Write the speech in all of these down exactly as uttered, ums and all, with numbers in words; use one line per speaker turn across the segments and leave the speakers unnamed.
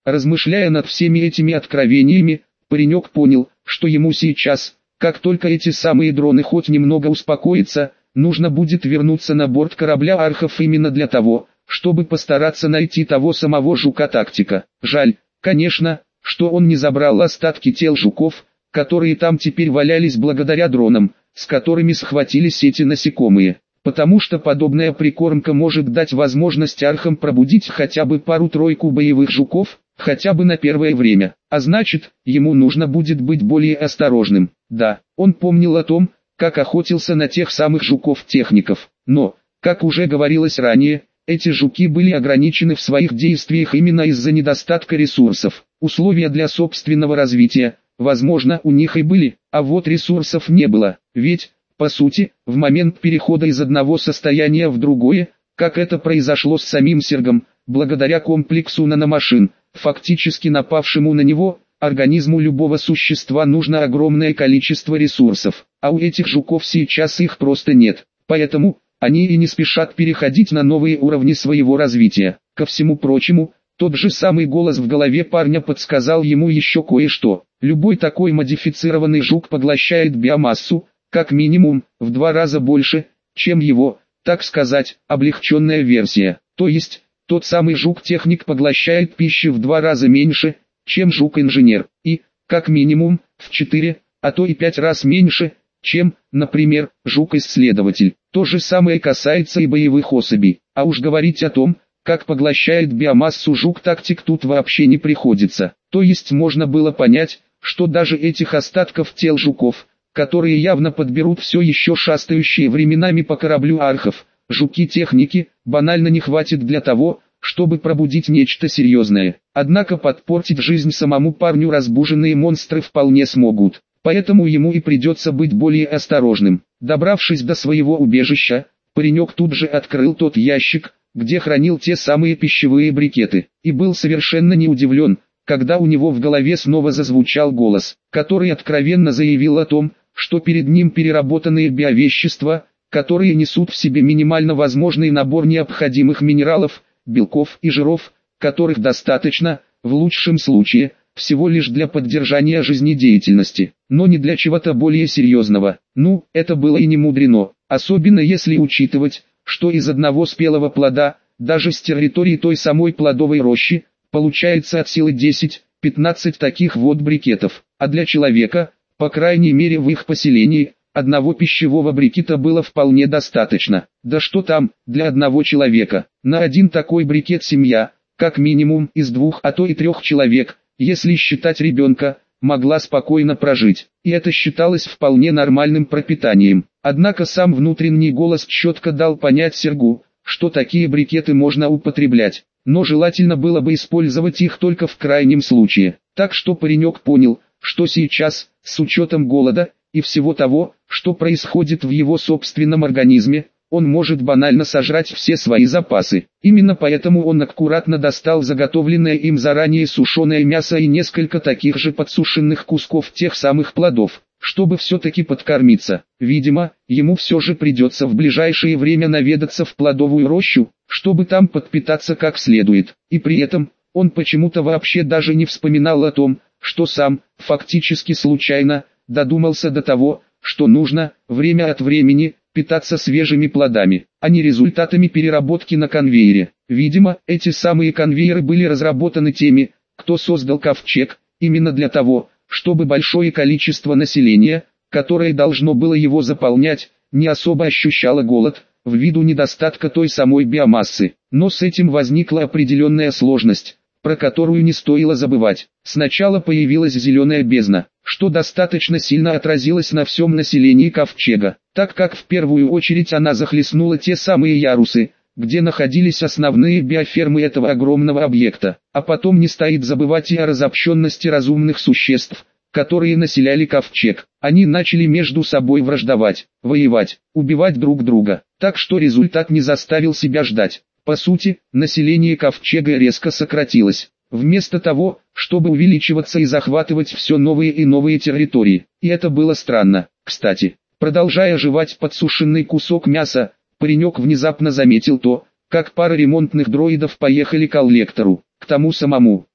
Размышляя над всеми этими откровениями, паренек понял, что ему сейчас, как только эти самые дроны хоть немного успокоятся, нужно будет вернуться на борт корабля Архов именно для того, чтобы постараться найти того самого жука-тактика. Жаль, конечно, что он не забрал остатки тел жуков, которые там теперь валялись благодаря дронам, с которыми схватились эти насекомые. Потому что подобная прикормка может дать возможность архам пробудить хотя бы пару-тройку боевых жуков, хотя бы на первое время. А значит, ему нужно будет быть более осторожным. Да, он помнил о том, как охотился на тех самых жуков-техников. Но, как уже говорилось ранее, эти жуки были ограничены в своих действиях именно из-за недостатка ресурсов. Условия для собственного развития, возможно, у них и были, а вот ресурсов не было. Ведь, по сути, в момент перехода из одного состояния в другое, как это произошло с самим Сергом, благодаря комплексу наномашин, фактически напавшему на него, организму любого существа нужно огромное количество ресурсов, а у этих жуков сейчас их просто нет. Поэтому они и не спешат переходить на новые уровни своего развития. Ко всему прочему, тот же самый голос в голове парня подсказал ему еще кое-что. Любой такой модифицированный жук поглощает биомассу, как минимум, в два раза больше, чем его, так сказать, облегченная версия. То есть, тот самый жук-техник поглощает пищи в два раза меньше, чем жук-инженер, и, как минимум, в четыре, а то и пять раз меньше, чем, например, жук-исследователь. То же самое касается и боевых особей. А уж говорить о том, как поглощает биомассу жук-тактик, тут вообще не приходится. То есть можно было понять, что даже этих остатков тел жуков, которые явно подберут все еще шастающие временами по кораблю архов, жуки-техники, банально не хватит для того, чтобы пробудить нечто серьезное. Однако подпортить жизнь самому парню разбуженные монстры вполне смогут. Поэтому ему и придется быть более осторожным. Добравшись до своего убежища, паренек тут же открыл тот ящик, где хранил те самые пищевые брикеты, и был совершенно не удивлен, когда у него в голове снова зазвучал голос, который откровенно заявил о том, что перед ним переработанные биовещества, которые несут в себе минимально возможный набор необходимых минералов, белков и жиров, которых достаточно, в лучшем случае, всего лишь для поддержания жизнедеятельности, но не для чего-то более серьезного. Ну, это было и не мудрено, особенно если учитывать, что из одного спелого плода, даже с территории той самой плодовой рощи, получается от силы десять-пятнадцать таких вот брикетов, а для человека, по крайней мере в их поселении, одного пищевого брикета было вполне достаточно. Да что там, для одного человека, на один такой брикет семья, как минимум из двух, а то и трех человек, если считать ребенка, могла спокойно прожить, и это считалось вполне нормальным пропитанием. Однако сам внутренний голос четко дал понять Сергу, что такие брикеты можно употреблять, но желательно было бы использовать их только в крайнем случае. Так что паренек понял, что сейчас, с учетом голода и всего того, что происходит в его собственном организме, он может банально сожрать все свои запасы. Именно поэтому он аккуратно достал заготовленное им заранее сушеное мясо и несколько таких же подсушенных кусков тех самых плодов, чтобы все-таки подкормиться. Видимо, ему все же придется в ближайшее время наведаться в плодовую рощу, чтобы там подпитаться как следует. И при этом, он почему-то вообще даже не вспоминал о том, что сам, фактически случайно, додумался до того, что нужно, время от времени, питаться свежими плодами, а не результатами переработки на конвейере. Видимо, эти самые конвейеры были разработаны теми, кто создал ковчег, именно для того, чтобы большое количество населения, которое должно было его заполнять, не особо ощущало голод, ввиду недостатка той самой биомассы. Но с этим возникла определенная сложность, про которую не стоило забывать. Сначала появилась зеленая бездна, что достаточно сильно отразилось на всем населении ковчега, так как в первую очередь она захлестнула те самые ярусы, где находились основные биофермы этого огромного объекта. А потом не стоит забывать и о разобщенности разумных существ, которые населяли ковчег. Они начали между собой враждовать, воевать, убивать друг друга, так что результат не заставил себя ждать. По сути, население ковчега резко сократилось, вместо того, чтобы увеличиваться и захватывать все новые и новые территории. И это было странно. Кстати, продолжая жевать подсушенный кусок мяса, паренек внезапно заметил то, как пара ремонтных дроидов поехали к коллектору, к тому самому,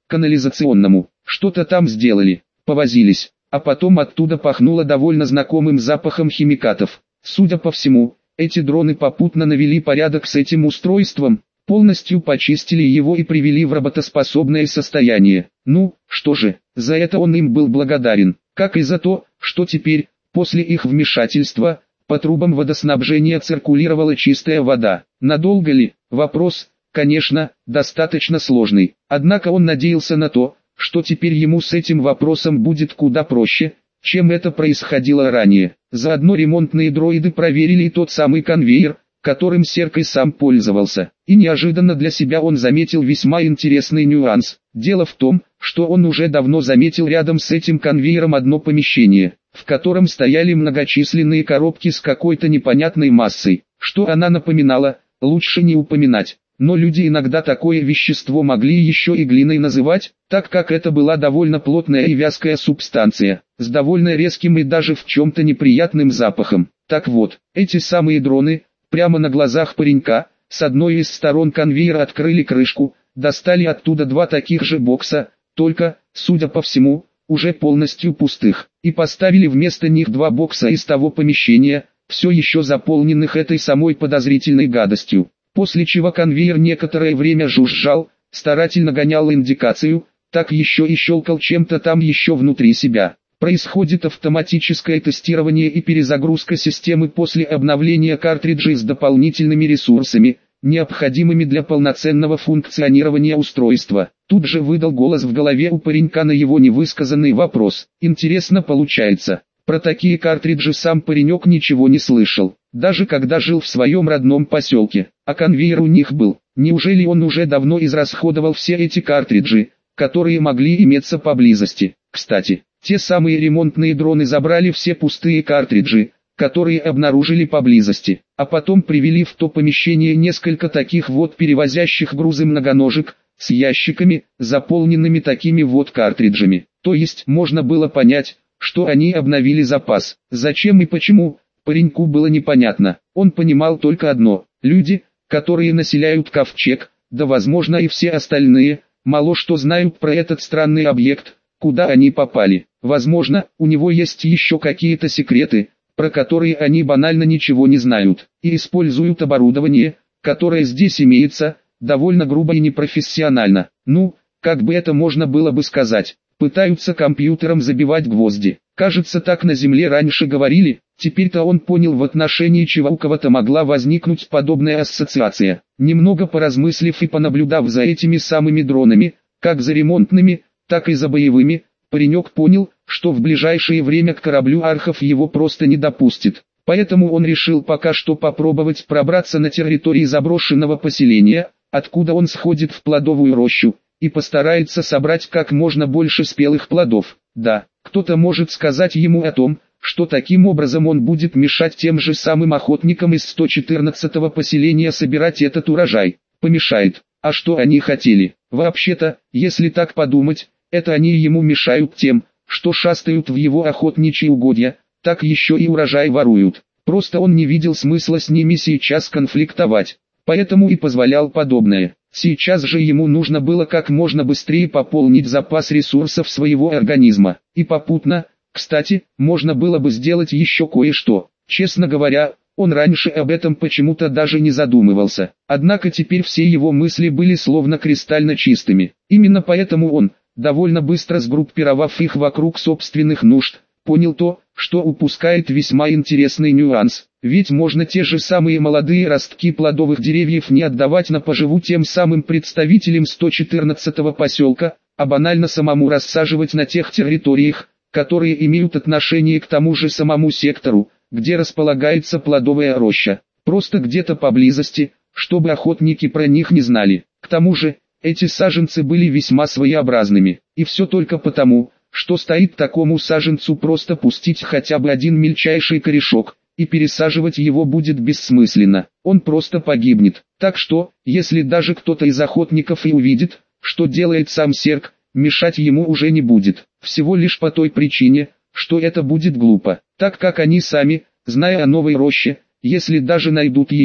канализационному. Что-то там сделали, повозились, а потом оттуда пахнуло довольно знакомым запахом химикатов. Судя по всему, эти дроны попутно навели порядок с этим устройством, полностью почистили его и привели в работоспособное состояние. Ну, что же, за это он им был благодарен, как и за то, что теперь, после их вмешательства, по трубам водоснабжения циркулировала чистая вода. Надолго ли? Вопрос, конечно, достаточно сложный. Однако он надеялся на то, что теперь ему с этим вопросом будет куда проще, чем это происходило ранее. Заодно ремонтные дроиды проверили и тот самый конвейер, которым Серк и сам пользовался. И неожиданно для себя он заметил весьма интересный нюанс. Дело в том, что он уже давно заметил рядом с этим конвейером одно помещение, в котором стояли многочисленные коробки с какой-то непонятной массой. Что она напоминала, лучше не упоминать. Но люди иногда такое вещество могли еще и глиной называть, так как это была довольно плотная и вязкая субстанция, с довольно резким и даже в чем-то неприятным запахом. Так вот, эти самые дроны, прямо на глазах паренька, с одной из сторон конвейера открыли крышку, достали оттуда два таких же бокса, только, судя по всему, уже полностью пустых, и поставили вместо них два бокса из того помещения, все еще заполненных этой самой подозрительной гадостью. После чего конвейер некоторое время жужжал, старательно гонял индикацию, так еще и щелкал чем-то там еще внутри себя. Происходит автоматическое тестирование и перезагрузка системы после обновления картриджей с дополнительными ресурсами, необходимыми для полноценного функционирования устройства. Тут же выдал голос в голове у паренька на его невысказанный вопрос. Интересно получается. Про такие картриджи сам паренек ничего не слышал, даже когда жил в своем родном поселке, а конвейер у них был. Неужели он уже давно израсходовал все эти картриджи, которые могли иметься поблизости? Кстати, те самые ремонтные дроны забрали все пустые картриджи, которые обнаружили поблизости, а потом привели в то помещение несколько таких вот перевозящих грузы многоножек, с ящиками, заполненными такими вот картриджами. То есть можно было понять, что они обновили запас. Зачем и почему, пареньку было непонятно. Он понимал только одно: люди, которые населяют ковчег, да возможно и все остальные, мало что знают про этот странный объект, куда они попали. Возможно, у него есть еще какие-то секреты, про которые они банально ничего не знают, и используют оборудование, которое здесь имеется, довольно грубо и непрофессионально. Ну, как бы это можно было бы сказать, пытаются компьютером забивать гвозди. Кажется, так на Земле раньше говорили. Теперь-то он понял, в отношении чего у кого-то могла возникнуть подобная ассоциация. Немного поразмыслив и понаблюдав за этими самыми дронами, как за ремонтными, так и за боевыми, паренек понял, что в ближайшее время к кораблю Архов его просто не допустит. Поэтому он решил пока что попробовать пробраться на территории заброшенного поселения, откуда он сходит в плодовую рощу, и постарается собрать как можно больше спелых плодов. Да, кто-то может сказать ему о том, что таким образом он будет мешать тем же самым охотникам из сто четырнадцатого поселения собирать этот урожай. Помешает. А что они хотели? Вообще-то, если так подумать, это они ему мешают тем, что шастают в его охотничьи угодья, так еще и урожай воруют. Просто он не видел смысла с ними сейчас конфликтовать, поэтому и позволял подобное. Сейчас же ему нужно было как можно быстрее пополнить запас ресурсов своего организма. И попутно, кстати, можно было бы сделать еще кое-что. Честно говоря, он раньше об этом почему-то даже не задумывался. Однако теперь все его мысли были словно кристально чистыми. Именно поэтому он, довольно быстро сгруппировав их вокруг собственных нужд, понял то, что упускает весьма интересный нюанс. Ведь можно те же самые молодые ростки плодовых деревьев не отдавать на поживу тем самым представителям сто четырнадцатого поселка, а банально самому рассаживать на тех территориях, которые имеют отношение к тому же самому сектору, где располагается плодовая роща. Просто где-то поблизости, чтобы охотники про них не знали. К тому же, эти саженцы были весьма своеобразными. И все только потому, что стоит такому саженцу просто пустить хотя бы один мельчайший корешок, и пересаживать его будет бессмысленно, он просто погибнет. Так что, если даже кто-то из охотников и увидит, что делает сам Серк, мешать ему уже не будет. Всего лишь по той причине, что это будет глупо, так как они сами, зная о новой роще, если даже найдут ее,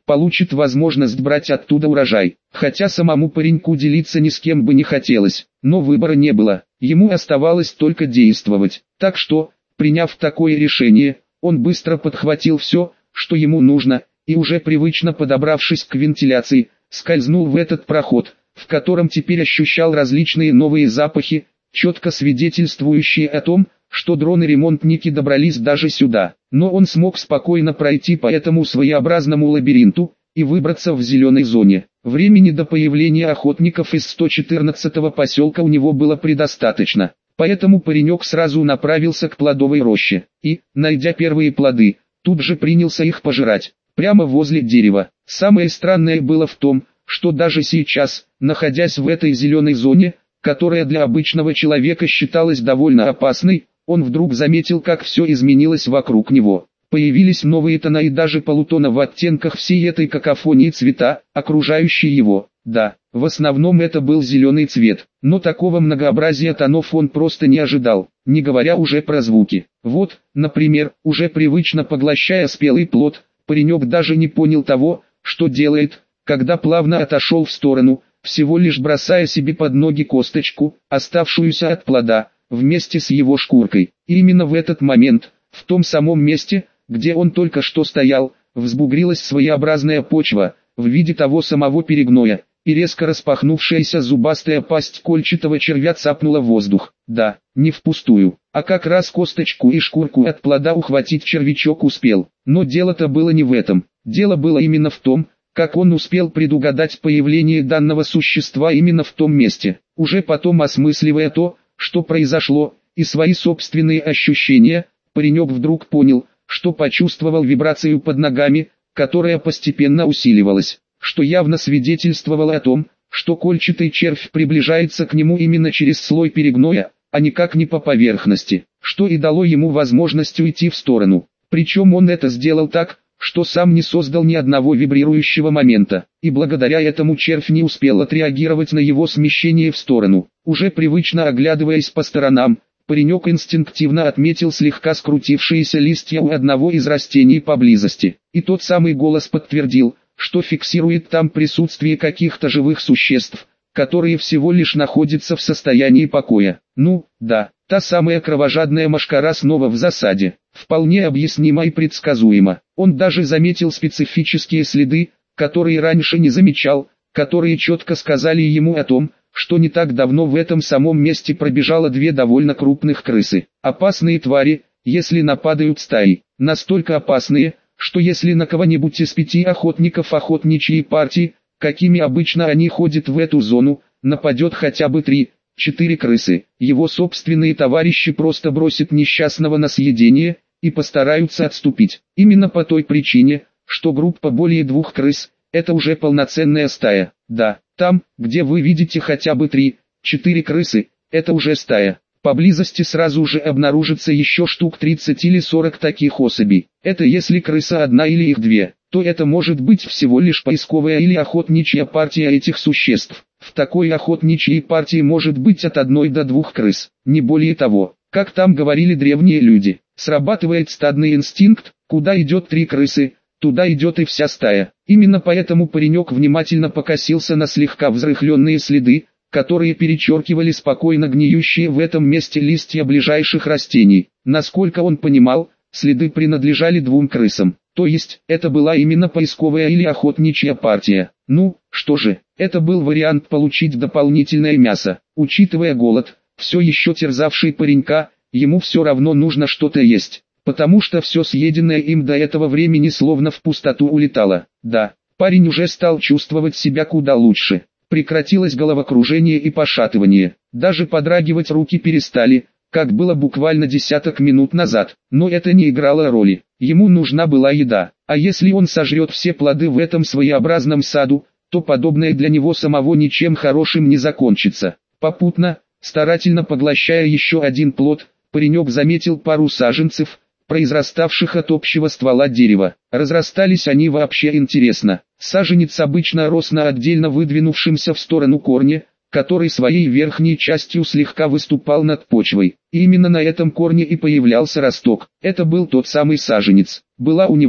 получит возможность брать оттуда урожай. Хотя самому пареньку делиться ни с кем бы не хотелось, но выбора не было, ему оставалось только действовать. Так что, приняв такое решение, он быстро подхватил все, что ему нужно, и уже привычно подобравшись к вентиляции, скользнул в этот проход, в котором теперь ощущал различные новые запахи, четко свидетельствующие о том, что дроны-ремонтники добрались даже сюда. Но он смог спокойно пройти по этому своеобразному лабиринту и выбраться в зеленой зоне. Времени до появления охотников из сто четырнадцатого поселка у него было предостаточно, поэтому паренек сразу направился к плодовой роще и, найдя первые плоды, тут же принялся их пожирать, прямо возле дерева. Самое странное было в том, что даже сейчас, находясь в этой зеленой зоне, которая для обычного человека считалась довольно опасной, он вдруг заметил, как все изменилось вокруг него. Появились новые тона и даже полутона в оттенках всей этой какофонии цвета, окружающие его. Да, в основном это был зеленый цвет, но такого многообразия тонов он просто не ожидал, не говоря уже про звуки. Вот, например, уже привычно поглощая спелый плод, паренек даже не понял того, что делает, когда плавно отошел в сторону, всего лишь бросая себе под ноги косточку, оставшуюся от плода, вместе с его шкуркой. И именно в этот момент, в том самом месте, где он только что стоял, взбугрилась своеобразная почва, в виде того самого перегноя, и резко распахнувшаяся зубастая пасть кольчатого червя цапнула воздух. Да, не впустую, а как раз косточку и шкурку от плода ухватить червячок успел. Но дело-то было не в этом, дело было именно в том, как он успел предугадать появление данного существа именно в том месте. Уже потом, осмысливая то, что произошло, и свои собственные ощущения, паренек вдруг понял, что почувствовал вибрацию под ногами, которая постепенно усиливалась, что явно свидетельствовало о том, что кольчатый червь приближается к нему именно через слой перегноя, а никак не по поверхности, что и дало ему возможность уйти в сторону. Причем он это сделал так, что сам не создал ни одного вибрирующего момента, и благодаря этому червь не успел отреагировать на его смещение в сторону. Уже привычно оглядываясь по сторонам, паренек инстинктивно отметил слегка скрутившиеся листья у одного из растений поблизости, и тот самый голос подтвердил, что фиксирует там присутствие каких-то живых существ, которые всего лишь находятся в состоянии покоя. Ну, да, та самая кровожадная мошкара снова в засаде. Вполне объяснимо и предсказуемо. Он даже заметил специфические следы, которые раньше не замечал, которые четко сказали ему о том, что не так давно в этом самом месте пробежало две довольно крупных крысы. Опасные твари, если нападают стаей, настолько опасные, что если на кого-нибудь из пяти охотников охотничьей партии, какими обычно они ходят в эту зону, нападет хотя бы три, четыре крысы, его собственные товарищи просто бросят несчастного на съедение и постараются отступить. Именно по той причине, что группа более двух крыс – это уже полноценная стая. Да, там, где вы видите хотя бы три, четыре крысы, это уже стая. Поблизости сразу же обнаружится еще штук тридцать или сорок таких особей. Это если крыса одна или их две, то это может быть всего лишь поисковая или охотничья партия этих существ. В такой охотничьей партии может быть от одной до двух крыс, не более того. Как там говорили древние люди, срабатывает стадный инстинкт, куда идет три крысы, туда идет и вся стая. Именно поэтому паренек внимательно покосился на слегка взрыхленные следы, которые перечеркивали спокойно гниющие в этом месте листья ближайших растений. Насколько он понимал, следы принадлежали двум крысам, то есть, это была именно поисковая или охотничья партия. Ну, что же, это был вариант получить дополнительное мясо. Учитывая голод, все еще терзавший паренька, ему все равно нужно что-то есть, потому что все съеденное им до этого времени словно в пустоту улетало. Да, парень уже стал чувствовать себя куда лучше. Прекратилось головокружение и пошатывание, даже подрагивать руки перестали, как было буквально десяток минут назад. Но это не играло роли, ему нужна была еда, а если он сожрет все плоды в этом своеобразном саду, то подобное для него самого ничем хорошим не закончится. Попутно, старательно поглощая еще один плод, паренек заметил пару саженцев, произраставших от общего ствола дерева. Разрастались они вообще интересно. Саженец обычно рос на отдельно выдвинувшемся в сторону корне, который своей верхней частью слегка выступал над почвой. И именно на этом корне и появлялся росток. Это был тот самый саженец. Была у него,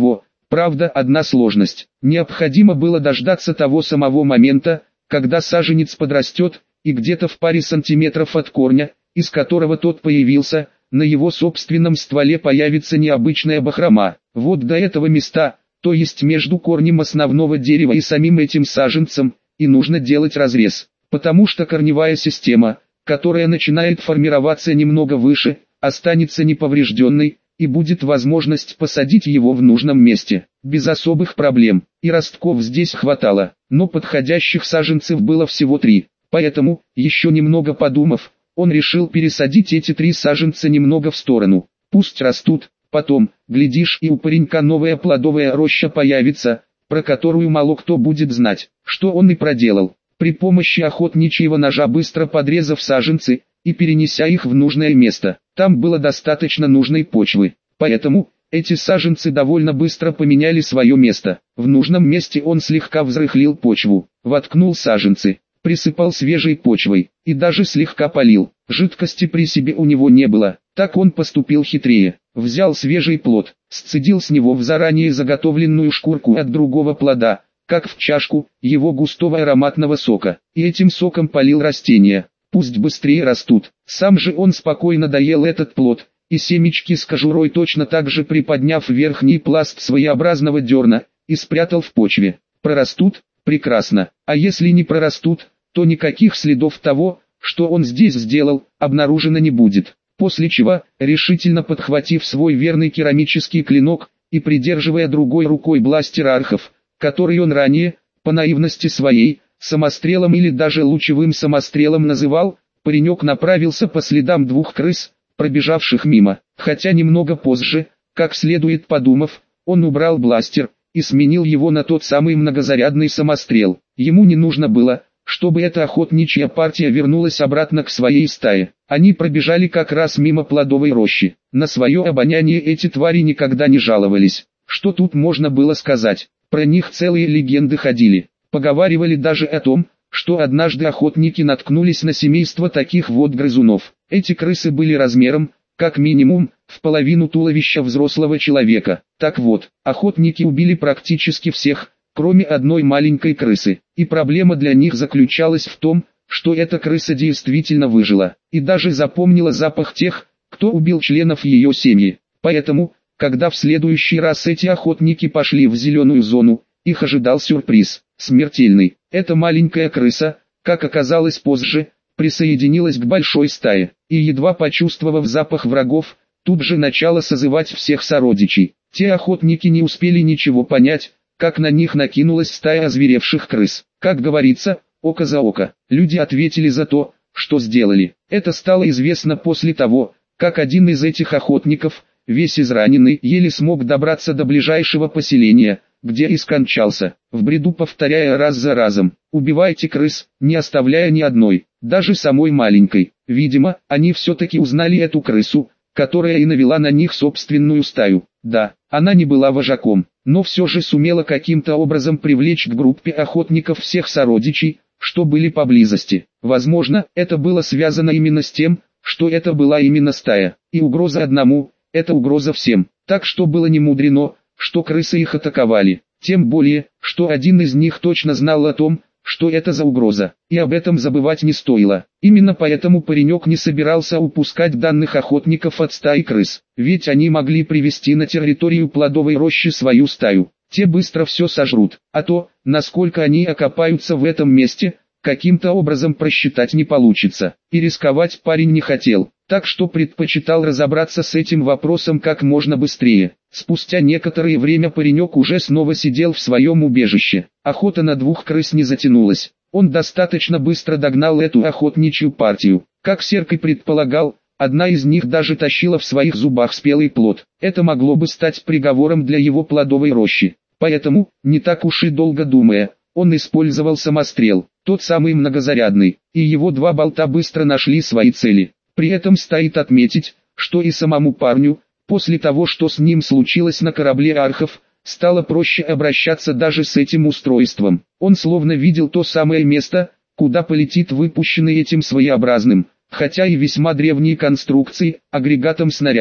Правда, одна сложность. Необходимо было дождаться того самого момента, когда саженец подрастет, и где-то в паре сантиметров от корня, из которого тот появился, на его собственном стволе появится необычная бахрома. Вот до этого места, то есть между корнем основного дерева и самим этим саженцем, и нужно делать разрез. Потому что корневая система, которая начинает формироваться немного выше, останется неповрежденной, и будет возможность посадить его в нужном месте, без особых проблем. И ростков здесь хватало, но подходящих саженцев было всего три. Поэтому, еще немного подумав, он решил пересадить эти три саженца немного в сторону. Пусть растут, потом, глядишь, и у паренька новая плодовая роща появится, про которую мало кто будет знать, что он и проделал. При помощи охотничьего ножа быстро подрезав саженцы, и перенеся их в нужное место, там было достаточно нужной почвы. Поэтому, эти саженцы довольно быстро поменяли свое место. В нужном месте он слегка взрыхлил почву, воткнул саженцы, присыпал свежей почвой, и даже слегка полил. Жидкости при себе у него не было, так он поступил хитрее. Взял свежий плод, сцедил с него в заранее заготовленную шкурку от другого плода, как в чашку, его густого ароматного сока, и этим соком полил растения. Пусть быстрее растут. Сам же он спокойно доел этот плод, и семечки с кожурой точно так же приподняв верхний пласт своеобразного дерна, и спрятал в почве. Прорастут? Прекрасно. А если не прорастут, то никаких следов того, что он здесь сделал, обнаружено не будет. После чего, решительно подхватив свой верный керамический клинок, и придерживая другой рукой бластер архов, который он ранее, по наивности своей, самострелом или даже лучевым самострелом называл, паренек направился по следам двух крыс, пробежавших мимо. Хотя немного позже, как следует подумав, он убрал бластер и сменил его на тот самый многозарядный самострел. Ему не нужно было, чтобы эта охотничья партия вернулась обратно к своей стае. Они пробежали как раз мимо плодовой рощи. На свое обоняние эти твари никогда не жаловались. Что тут можно было сказать? Про них целые легенды ходили. Поговаривали даже о том, что однажды охотники наткнулись на семейство таких вот грызунов. Эти крысы были размером, как минимум, в половину туловища взрослого человека. Так вот, охотники убили практически всех, кроме одной маленькой крысы. И проблема для них заключалась в том, что эта крыса действительно выжила, и даже запомнила запах тех, кто убил членов ее семьи. Поэтому, когда в следующий раз эти охотники пошли в зеленую зону, их ожидал сюрприз, смертельный. Эта маленькая крыса, как оказалось позже, присоединилась к большой стае, и едва почувствовав запах врагов, тут же начала созывать всех сородичей. Те охотники не успели ничего понять, как на них накинулась стая озверевших крыс. Как говорится, око за око. Люди ответили за то, что сделали. Это стало известно после того, как один из этих охотников, весь израненный, еле смог добраться до ближайшего поселения, где и скончался, в бреду повторяя раз за разом: «Убивайте крыс, не оставляя ни одной, даже самой маленькой». Видимо, они все-таки узнали эту крысу, которая и навела на них собственную стаю. Да, она не была вожаком, но все же сумела каким-то образом привлечь к группе охотников всех сородичей, что были поблизости. Возможно, это было связано именно с тем, что это была именно стая, и угроза одному – это угроза всем. Так что было не мудрено, что крысы их атаковали. Тем более, что один из них точно знал о том, что это за угроза, и об этом забывать не стоило. Именно поэтому паренек не собирался упускать данных охотников от стаи крыс, ведь они могли привести на территорию плодовой рощи свою стаю. Те быстро все сожрут, а то, насколько они окопаются в этом месте, каким-то образом просчитать не получится. И рисковать парень не хотел, так что предпочитал разобраться с этим вопросом как можно быстрее. Спустя некоторое время паренек уже снова сидел в своем убежище. Охота на двух крыс не затянулась. Он достаточно быстро догнал эту охотничью партию. Как Серк и предполагал, одна из них даже тащила в своих зубах спелый плод. Это могло бы стать приговором для его плодовой рощи. Поэтому, не так уж и долго думая, он использовал самострел, тот самый многозарядный, и его два болта быстро нашли свои цели. При этом стоит отметить, что и самому парню, после того, что с ним случилось на корабле архов, стало проще обращаться даже с этим устройством. Он словно видел то самое место, куда полетит выпущенный этим своеобразным, хотя и весьма древней конструкции, агрегатом снаряд.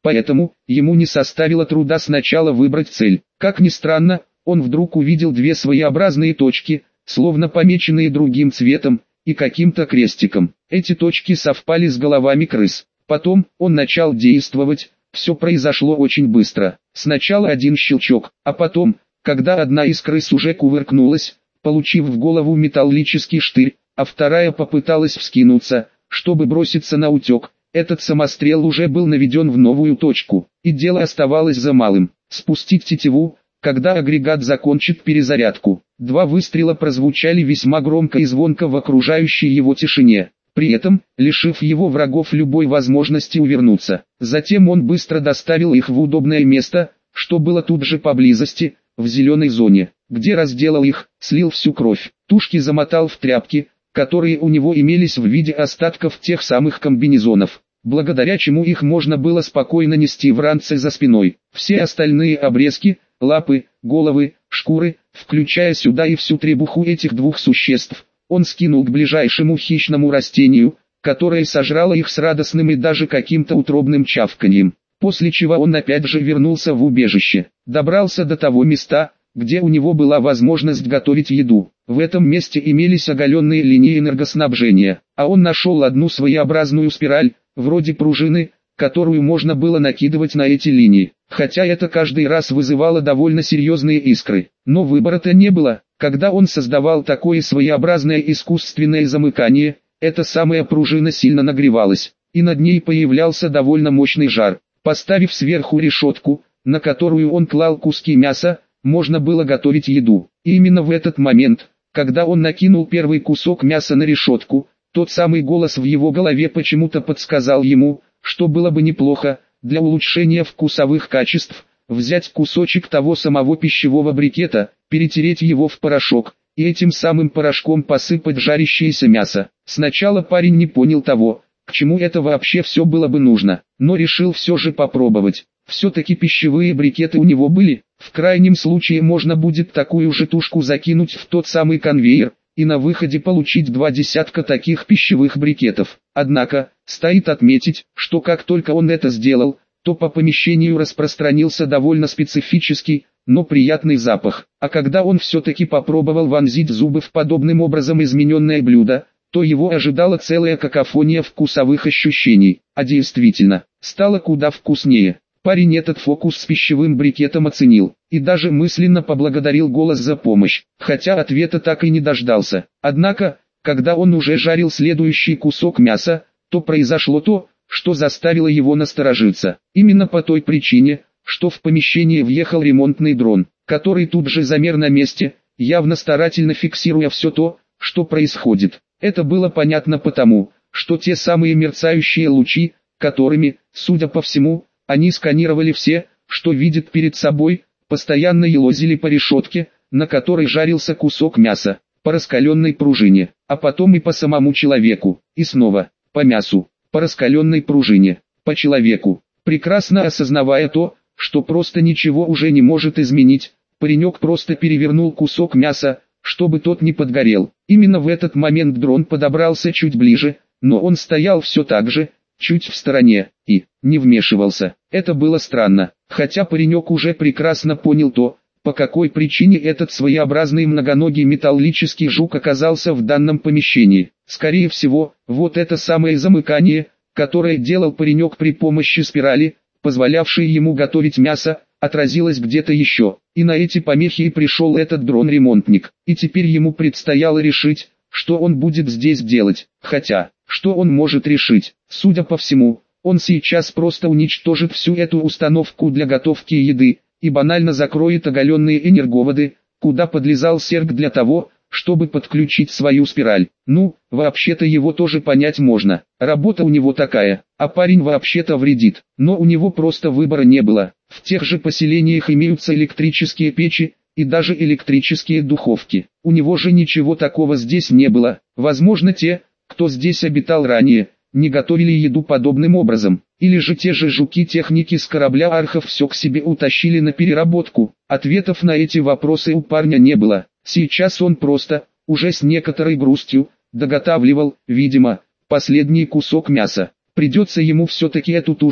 Поэтому, ему не составило труда сначала выбрать цель. Как ни странно, он вдруг увидел две своеобразные точки, словно помеченные другим цветом, и каким-то крестиком. Эти точки совпали с головами крыс. Потом, он начал действовать, все произошло очень быстро. Сначала один щелчок, а потом, когда одна из крыс уже кувыркнулась, получив в голову металлический штырь, а вторая попыталась вскинуться, чтобы броситься на утек, этот самострел уже был наведен в новую точку, и дело оставалось за малым – спустить тетиву, когда агрегат закончит перезарядку. Два выстрела прозвучали весьма громко и звонко в окружающей его тишине, при этом, лишив его врагов любой возможности увернуться. Затем он быстро доставил их в удобное место, что было тут же поблизости, в зеленой зоне, где разделал их, слил всю кровь. Тушки замотал в тряпки, которые у него имелись в виде остатков тех самых комбинезонов, благодаря чему их можно было спокойно нести в ранце за спиной. Все остальные обрезки, лапы, головы, шкуры, включая сюда и всю требуху этих двух существ, он скинул к ближайшему хищному растению, которое сожрало их с радостным и даже каким-то утробным чавканьем. После чего он опять же вернулся в убежище, добрался до того места, где у него была возможность готовить еду. В этом месте имелись оголенные линии энергоснабжения, а он нашел одну своеобразную спираль, вроде пружины, которую можно было накидывать на эти линии, хотя это каждый раз вызывало довольно серьезные искры. Но выбора-то не было, когда он создавал такое своеобразное искусственное замыкание, эта самая пружина сильно нагревалась, и над ней появлялся довольно мощный жар. Поставив сверху решетку, на которую он клал куски мяса, можно было готовить еду. И именно в этот момент, когда он накинул первый кусок мяса на решетку, тот самый голос в его голове почему-то подсказал ему, что было бы неплохо, для улучшения вкусовых качеств, взять кусочек того самого пищевого брикета, перетереть его в порошок, и этим самым порошком посыпать жарящееся мясо. Сначала парень не понял того, к чему это вообще все было бы нужно, но решил все же попробовать. Все-таки пищевые брикеты у него были, в крайнем случае можно будет такую же тушку закинуть в тот самый конвейер, и на выходе получить два десятка таких пищевых брикетов. Однако, стоит отметить, что как только он это сделал, то по помещению распространился довольно специфический, но приятный запах. А когда он все-таки попробовал вонзить зубы в подобным образом измененное блюдо, то его ожидала целая какофония вкусовых ощущений. А действительно, стало куда вкуснее. Парень этот фокус с пищевым брикетом оценил, и даже мысленно поблагодарил голос за помощь, хотя ответа так и не дождался. Однако, когда он уже жарил следующий кусок мяса, то произошло то, что заставило его насторожиться. Именно по той причине, что в помещение въехал ремонтный дрон, который тут же замер на месте, явно старательно фиксируя все то, что происходит. Это было понятно потому, что те самые мерцающие лучи, которыми, судя по всему, они сканировали все, что видят перед собой, постоянно елозили по решетке, на которой жарился кусок мяса, по раскаленной пружине, а потом и по самому человеку, и снова, по мясу, по раскаленной пружине, по человеку. Прекрасно осознавая то, что просто ничего уже не может изменить, паренек просто перевернул кусок мяса, чтобы тот не подгорел. Именно в этот момент дрон подобрался чуть ближе, но он стоял все так же, чуть в стороне, и не вмешивался. Это было странно, хотя паренек уже прекрасно понял то, по какой причине этот своеобразный многоногий металлический жук оказался в данном помещении. Скорее всего, вот это самое замыкание, которое делал паренек при помощи спирали, позволявшей ему готовить мясо, отразилось где-то еще. И на эти помехи и пришел этот дрон-ремонтник. И теперь ему предстояло решить, что он будет здесь делать. Хотя, что он может решить? Судя по всему, он сейчас просто уничтожит всю эту установку для готовки еды, и банально закроет оголенные энерговоды, куда подлезал Серг для того, чтобы подключить свою спираль. Ну, вообще-то его тоже понять можно. Работа у него такая, а парень вообще-то вредит. Но у него просто выбора не было. В тех же поселениях имеются электрические печи, и даже электрические духовки. У него же ничего такого здесь не было. Возможно, те, кто здесь обитал ранее, не готовили еду подобным образом. Или же те же жуки-техники с корабля Архов все к себе утащили на переработку. Ответов на эти вопросы у парня не было. Сейчас он просто, уже с некоторой грустью, доготавливал, видимо, последний кусок мяса. Придется ему все-таки эту тушку,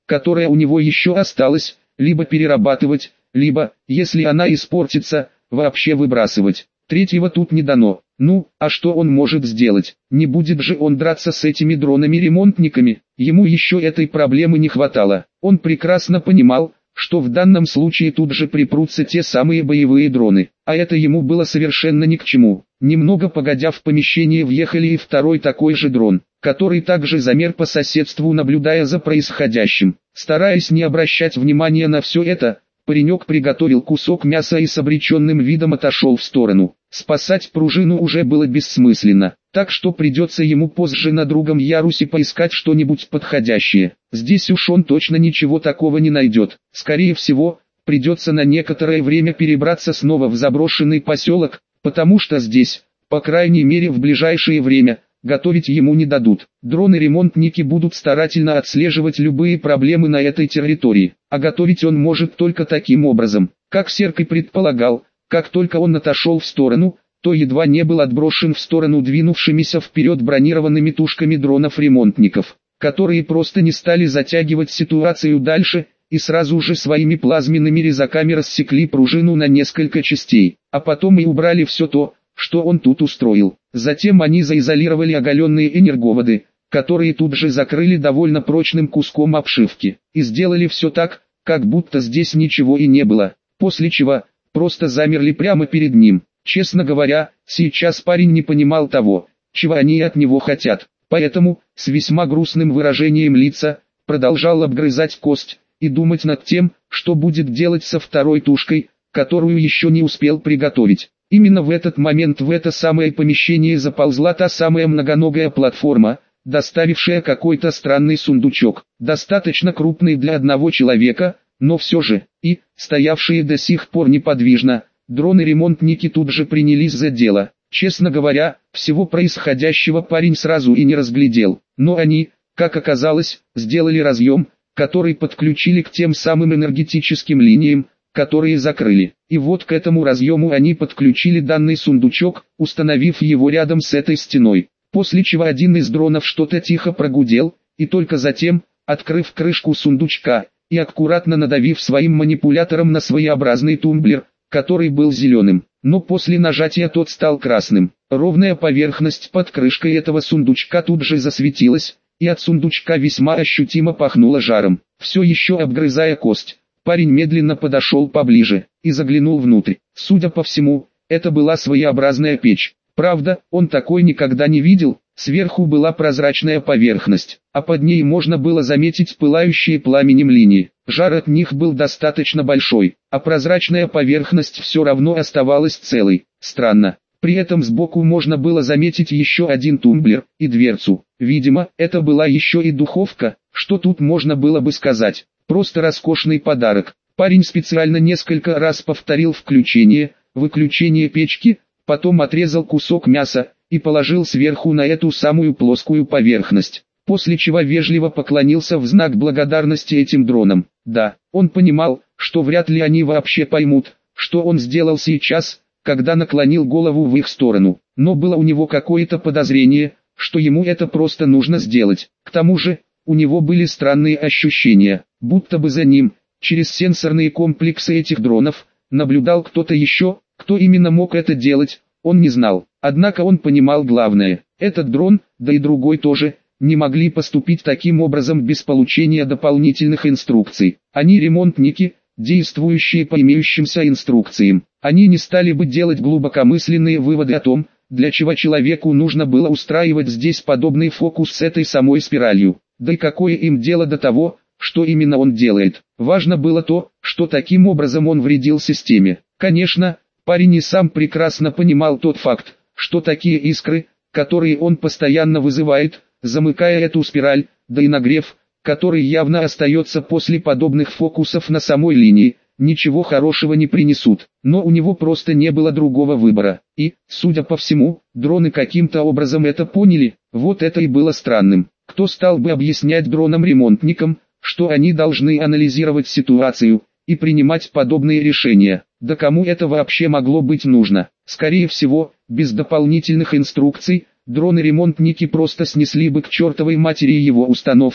которая у него еще осталась, либо перерабатывать, либо, если она испортится, вообще выбрасывать. Третьего тут не дано. Ну, а что он может сделать? Не будет же он драться с этими дронами-ремонтниками. Ему еще этой проблемы не хватало. Он прекрасно понимал, что в данном случае тут же припрутся те самые боевые дроны. А это ему было совершенно ни к чему. Немного погодя в помещение въехали и второй такой же дрон, который также замер по соседству, наблюдая за происходящим. Стараясь не обращать внимания на все это, паренек приготовил кусок мяса и с обреченным видом отошел в сторону. Спасать пружину уже было бессмысленно, так что придется ему позже на другом ярусе поискать что-нибудь подходящее. Здесь уж он точно ничего такого не найдет. Скорее всего, придется на некоторое время перебраться снова в заброшенный поселок, потому что здесь, по крайней мере в ближайшее время, готовить ему не дадут. Дроны-ремонтники будут старательно отслеживать любые проблемы на этой территории, а готовить он может только таким образом. Как Серк и предполагал, как только он отошел в сторону, то едва не был отброшен в сторону двинувшимися вперед бронированными тушками дронов-ремонтников, которые просто не стали затягивать ситуацию дальше, и сразу же своими плазменными резаками рассекли пружину на несколько частей, а потом и убрали все то, что он тут устроил. Затем они заизолировали оголенные энерговоды, которые тут же закрыли довольно прочным куском обшивки, и сделали все так, как будто здесь ничего и не было, после чего просто замерли прямо перед ним. Честно говоря, сейчас парень не понимал того, чего они от него хотят, поэтому, с весьма грустным выражением лица, продолжал обгрызать кость и думать над тем, что будет делать со второй тушкой, которую еще не успел приготовить. Именно в этот момент в это самое помещение заползла та самая многоногая платформа, доставившая какой-то странный сундучок, достаточно крупный для одного человека, но все же, и, стоявшие до сих пор неподвижно, дроны-ремонтники тут же принялись за дело. Честно говоря, всего происходящего парень сразу и не разглядел, но они, как оказалось, сделали разъем, который подключили к тем самым энергетическим линиям, которые закрыли. И вот к этому разъему они подключили данный сундучок, установив его рядом с этой стеной. После чего один из дронов что-то тихо прогудел, и только затем, открыв крышку сундучка, и аккуратно надавив своим манипулятором на своеобразный тумблер, который был зеленым, но после нажатия тот стал красным. Ровная поверхность под крышкой этого сундучка тут же засветилась, и от сундучка весьма ощутимо пахнуло жаром. Все еще обгрызая кость, парень медленно подошел поближе и заглянул внутрь. Судя по всему, это была своеобразная печь. Правда, он такой никогда не видел. Сверху была прозрачная поверхность, а под ней можно было заметить пылающие пламенем линии. Жар от них был достаточно большой, а прозрачная поверхность все равно оставалась целой. Странно. При этом сбоку можно было заметить еще один тумблер и дверцу. Видимо, это была еще и духовка, что тут можно было бы сказать. Просто роскошный подарок. Парень специально несколько раз повторил включение, выключение печки, потом отрезал кусок мяса и положил сверху на эту самую плоскую поверхность, после чего вежливо поклонился в знак благодарности этим дронам. Да, он понимал, что вряд ли они вообще поймут, что он сделал сейчас, когда наклонил голову в их сторону, но было у него какое-то подозрение, что ему это просто нужно сделать. К тому же, у него были странные ощущения, будто бы за ним, через сенсорные комплексы этих дронов, наблюдал кто-то еще. Кто именно мог это делать, он не знал. Однако он понимал главное: этот дрон, да и другой тоже, не могли поступить таким образом без получения дополнительных инструкций. Они ремонтники, действующие по имеющимся инструкциям. Они не стали бы делать глубокомысленные выводы о том, для чего человеку нужно было устраивать здесь подобный фокус с этой самой спиралью. Да и какое им дело до того, что именно он делает. Важно было то, что таким образом он вредил системе. Конечно, парень и сам прекрасно понимал тот факт, что такие искры, которые он постоянно вызывает, замыкая эту спираль, да и нагрев, который явно остается после подобных фокусов на самой линии, ничего хорошего не принесут. Но у него просто не было другого выбора. И, судя по всему, дроны каким-то образом это поняли. Вот это и было странным. Кто стал бы объяснять дронам-ремонтникам, что они должны анализировать ситуацию и принимать подобные решения? Да кому это вообще могло быть нужно? Скорее всего, без дополнительных инструкций, дроны-ремонтники просто снесли бы к чертовой матери его установку,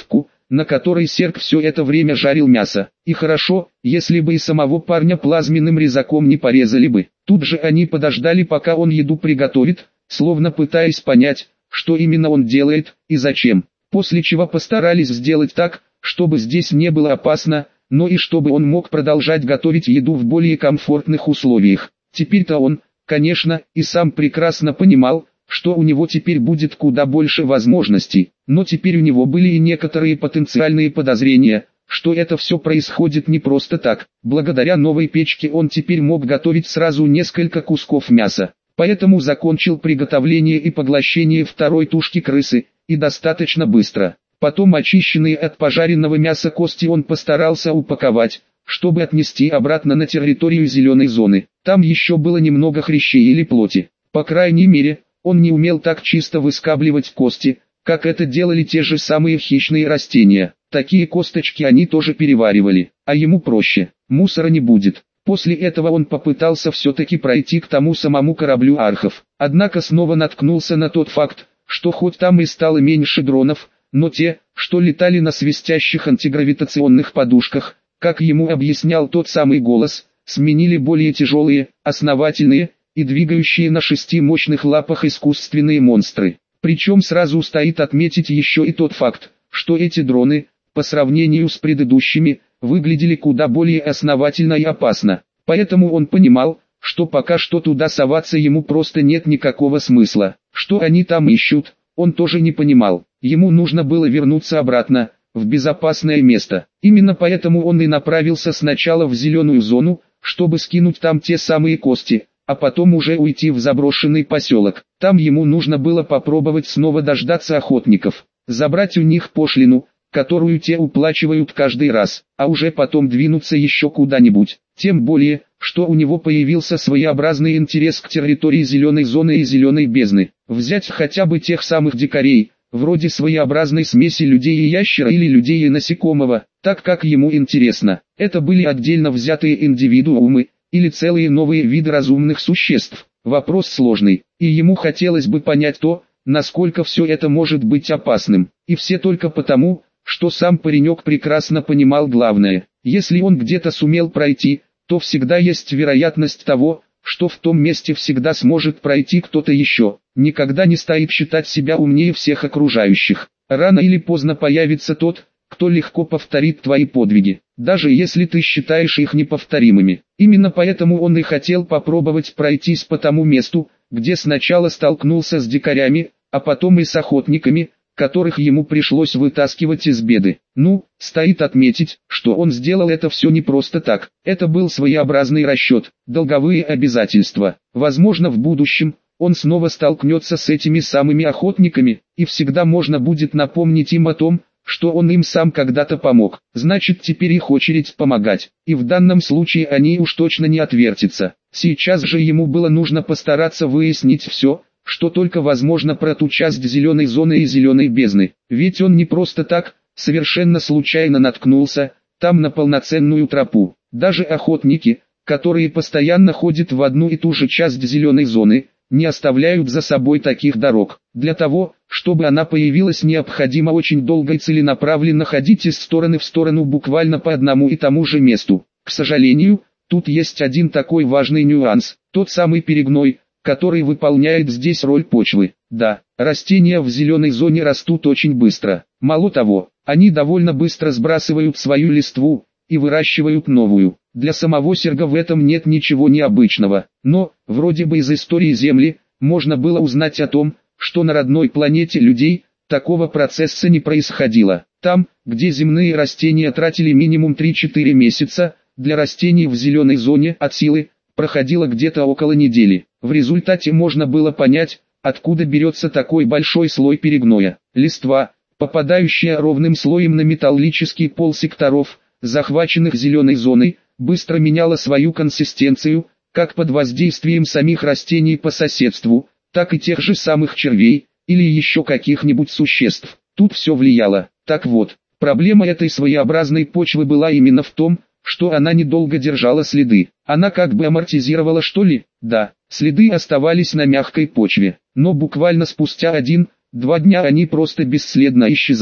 на которой Серг все это время жарил мясо. И хорошо, если бы и самого парня плазменным резаком не порезали бы. Тут же они подождали, пока он еду приготовит, словно пытаясь понять, что именно он делает и зачем. После чего постарались сделать так, чтобы здесь не было опасно, но и чтобы он мог продолжать готовить еду в более комфортных условиях. Теперь-то он, конечно, и сам прекрасно понимал, что у него теперь будет куда больше возможностей, но теперь у него были и некоторые потенциальные подозрения, что это все происходит не просто так. Благодаря новой печке он теперь мог готовить сразу несколько кусков мяса, поэтому закончил приготовление и поглощение второй тушки крысы, и достаточно быстро. Потом очищенные от пожаренного мяса кости он постарался упаковать, чтобы отнести обратно на территорию зеленой зоны. Там еще было немного хрящей или плоти. По крайней мере, он не умел так чисто выскабливать кости, как это делали те же самые хищные растения. Такие косточки они тоже переваривали, а ему проще, мусора не будет. После этого он попытался все-таки пройти к тому самому кораблю архов. Однако снова наткнулся на тот факт, что хоть там и стало меньше дронов, но те, что летали на свистящих антигравитационных подушках, как ему объяснял тот самый голос, сменили более тяжелые, основательные и двигающие на шести мощных лапах искусственные монстры. Причем сразу стоит отметить еще и тот факт, что эти дроны, по сравнению с предыдущими, выглядели куда более основательно и опасно. Поэтому он понимал, что пока что туда соваться ему просто нет никакого смысла. Что они там ищут, он тоже не понимал. Ему нужно было вернуться обратно, в безопасное место. Именно поэтому он и направился сначала в зеленую зону, чтобы скинуть там те самые кости, а потом уже уйти в заброшенный поселок. Там ему нужно было попробовать снова дождаться охотников, забрать у них пошлину, которую те уплачивают каждый раз, а уже потом двинуться еще куда-нибудь. Тем более, что у него появился своеобразный интерес к территории зеленой зоны и зеленой бездны. Взять хотя бы тех самых дикарей, вроде своеобразной смеси людей и ящера или людей и насекомого, так как ему интересно. Это были отдельно взятые индивидуумы, или целые новые виды разумных существ. Вопрос сложный, и ему хотелось бы понять то, насколько все это может быть опасным. И все только потому, что сам паренек прекрасно понимал главное. Если он где-то сумел пройти, то всегда есть вероятность того, что в том месте всегда сможет пройти кто-то еще. Никогда не стоит считать себя умнее всех окружающих. Рано или поздно появится тот, кто легко повторит твои подвиги, даже если ты считаешь их неповторимыми. Именно поэтому он и хотел попробовать пройтись по тому месту, где сначала столкнулся с дикарями, а потом и с охотниками, которых ему пришлось вытаскивать из беды. Ну, стоит отметить, что он сделал это все не просто так. Это был своеобразный расчет, долговые обязательства. Возможно, в будущем он снова столкнется с этими самыми охотниками, и всегда можно будет напомнить им о том, что он им сам когда-то помог. Значит, теперь их очередь помогать, и в данном случае они уж точно не отвертятся. Сейчас же ему было нужно постараться выяснить все, что только возможно про ту часть зеленой зоны и зеленой бездны. Ведь он не просто так, совершенно случайно наткнулся там на полноценную тропу. Даже охотники, которые постоянно ходят в одну и ту же часть зеленой зоны, не оставляют за собой таких дорог. Для того, чтобы она появилась, необходимо очень долго и целенаправленно ходить из стороны в сторону буквально по одному и тому же месту. К сожалению, тут есть один такой важный нюанс, тот самый перегной, который выполняет здесь роль почвы. Да, растения в зеленой зоне растут очень быстро. Мало того, они довольно быстро сбрасывают свою листву и выращивают новую. Для самого Серга в этом нет ничего необычного. Но, вроде бы из истории Земли, можно было узнать о том, что на родной планете людей такого процесса не происходило. Там, где земные растения тратили минимум три-четыре месяца, для растений в зеленой зоне от силы проходило где-то около недели. В результате можно было понять, откуда берется такой большой слой перегноя. Листва, попадающая ровным слоем на металлический пол секторов, захваченных зеленой зоной, быстро меняла свою консистенцию, как под воздействием самих растений по соседству, так и тех же самых червей, или еще каких-нибудь существ. Тут все влияло. Так вот, проблема этой своеобразной почвы была именно в том, что она недолго держала следы. Она как бы амортизировала, что ли? Да, следы оставались на мягкой почве, но буквально спустя один-два дня они просто бесследно исчезали.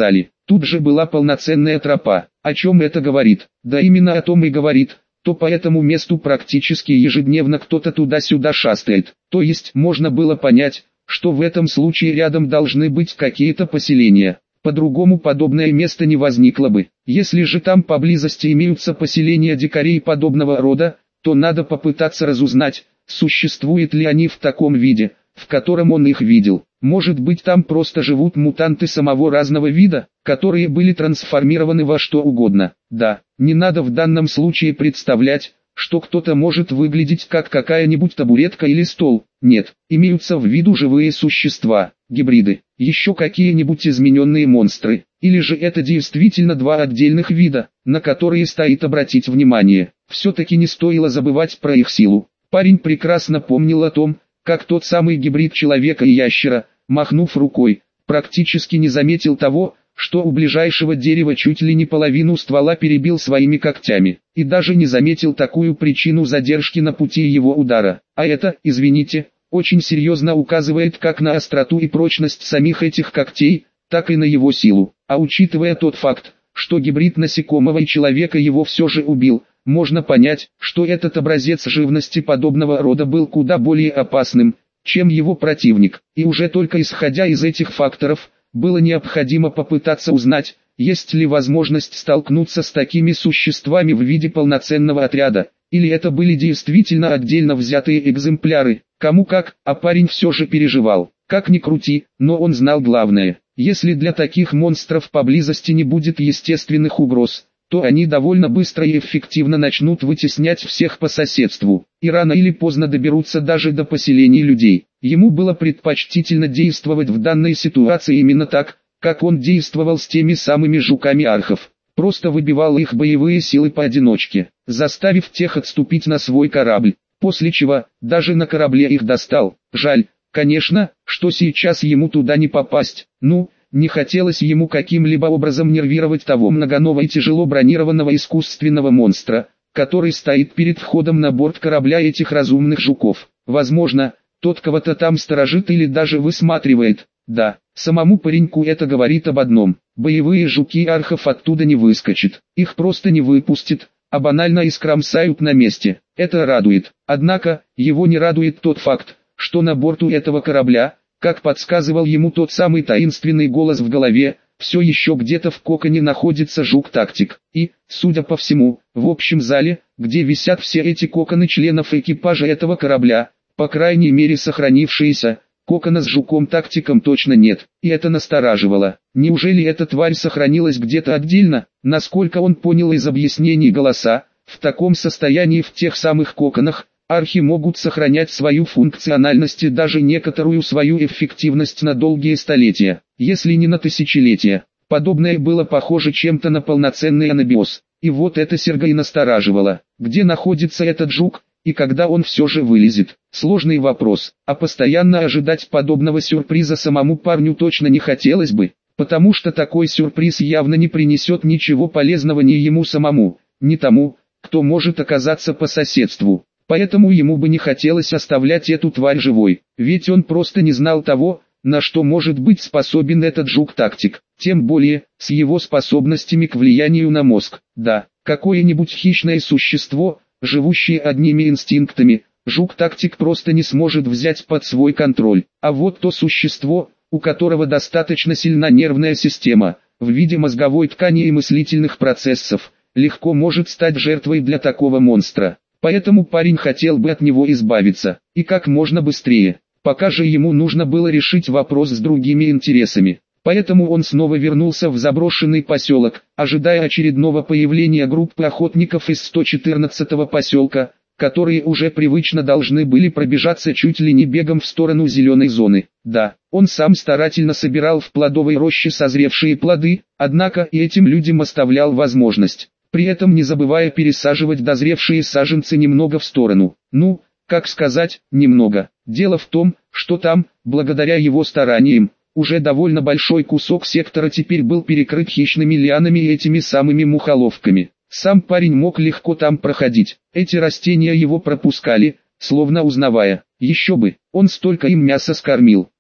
Тут же была полноценная тропа. О чем это говорит? Да именно о том и говорит, то по этому месту практически ежедневно кто-то туда-сюда шастает. То есть можно было понять, что в этом случае рядом должны быть какие-то поселения. По-другому подобное место не возникло бы. Если же там поблизости имеются поселения дикарей подобного рода, то надо попытаться разузнать, существуют ли они в таком виде, в котором он их видел. Может быть, там просто живут мутанты самого разного вида, которые были трансформированы во что угодно. Да, не надо в данном случае представлять, что кто-то может выглядеть как какая-нибудь табуретка или стол. Нет, имеются в виду живые существа, гибриды, еще какие-нибудь измененные монстры. Или же это действительно два отдельных вида, на которые стоит обратить внимание. Все-таки не стоило забывать про их силу. Парень прекрасно помнил о том, как тот самый гибрид человека и ящера, махнув рукой, практически не заметил того, что у ближайшего дерева чуть ли не половину ствола перебил своими когтями, и даже не заметил такую причину задержки на пути его удара. А это, извините, очень серьезно указывает как на остроту и прочность самих этих когтей, так и на его силу. А учитывая тот факт, что гибрид насекомого и человека его все же убил, можно понять, что этот образец живности подобного рода был куда более опасным, чем его противник. И уже только исходя из этих факторов, было необходимо попытаться узнать, есть ли возможность столкнуться с такими существами в виде полноценного отряда, или это были действительно отдельно взятые экземпляры, кому как, а парень все же переживал. Как ни крути, но он знал главное: если для таких монстров поблизости не будет естественных угроз, то они довольно быстро и эффективно начнут вытеснять всех по соседству, и рано или поздно доберутся даже до поселений людей. Ему было предпочтительно действовать в данной ситуации именно так, как он действовал с теми самыми жуками архов. Просто выбивал их боевые силы поодиночке, заставив тех отступить на свой корабль, после чего даже на корабле их достал. Жаль, конечно, что сейчас ему туда не попасть. Ну, не хотелось ему каким-либо образом нервировать того многоногого и тяжело бронированного искусственного монстра, который стоит перед входом на борт корабля этих разумных жуков. Возможно, тот кого-то там сторожит или даже высматривает. Да, самому пареньку это говорит об одном: боевые жуки архов оттуда не выскочат, их просто не выпустят, а банально искромсают на месте. Это радует. Однако, его не радует тот факт, что на борту этого корабля, как подсказывал ему тот самый таинственный голос в голове, все еще где-то в коконе находится жук-тактик. И, судя по всему, в общем зале, где висят все эти коконы членов экипажа этого корабля, по крайней мере сохранившиеся, кокона с жуком-тактиком точно нет. И это настораживало. Неужели эта тварь сохранилась где-то отдельно? Насколько он понял из объяснений голоса, в таком состоянии в тех самых коконах, архи могут сохранять свою функциональность и даже некоторую свою эффективность на долгие столетия, если не на тысячелетия. Подобное было похоже чем-то на полноценный анабиоз. И вот это Серго и настораживало. Где находится этот жук, и когда он все же вылезет? Сложный вопрос, а постоянно ожидать подобного сюрприза самому парню точно не хотелось бы, потому что такой сюрприз явно не принесет ничего полезного ни ему самому, ни тому, кто может оказаться по соседству. Поэтому ему бы не хотелось оставлять эту тварь живой, ведь он просто не знал того, на что может быть способен этот жук-тактик, тем более, с его способностями к влиянию на мозг. Да, какое-нибудь хищное существо, живущее одними инстинктами, жук-тактик просто не сможет взять под свой контроль. А вот то существо, у которого достаточно сильна нервная система, в виде мозговой ткани и мыслительных процессов, легко может стать жертвой для такого монстра. Поэтому парень хотел бы от него избавиться, и как можно быстрее. Пока же ему нужно было решить вопрос с другими интересами. Поэтому он снова вернулся в заброшенный поселок, ожидая очередного появления группы охотников из сто четырнадцатого поселка, которые уже привычно должны были пробежаться чуть ли не бегом в сторону зеленой зоны. Да, он сам старательно собирал в плодовой роще созревшие плоды, однако и этим людям оставлял возможность, при этом не забывая пересаживать дозревшие саженцы немного в сторону. Ну, как сказать, немного. Дело в том, что там, благодаря его стараниям, уже довольно большой кусок сектора теперь был перекрыт хищными лианами и этими самыми мухоловками. Сам парень мог легко там проходить. Эти растения его пропускали, словно узнавая. Еще бы, он столько им мяса скормил.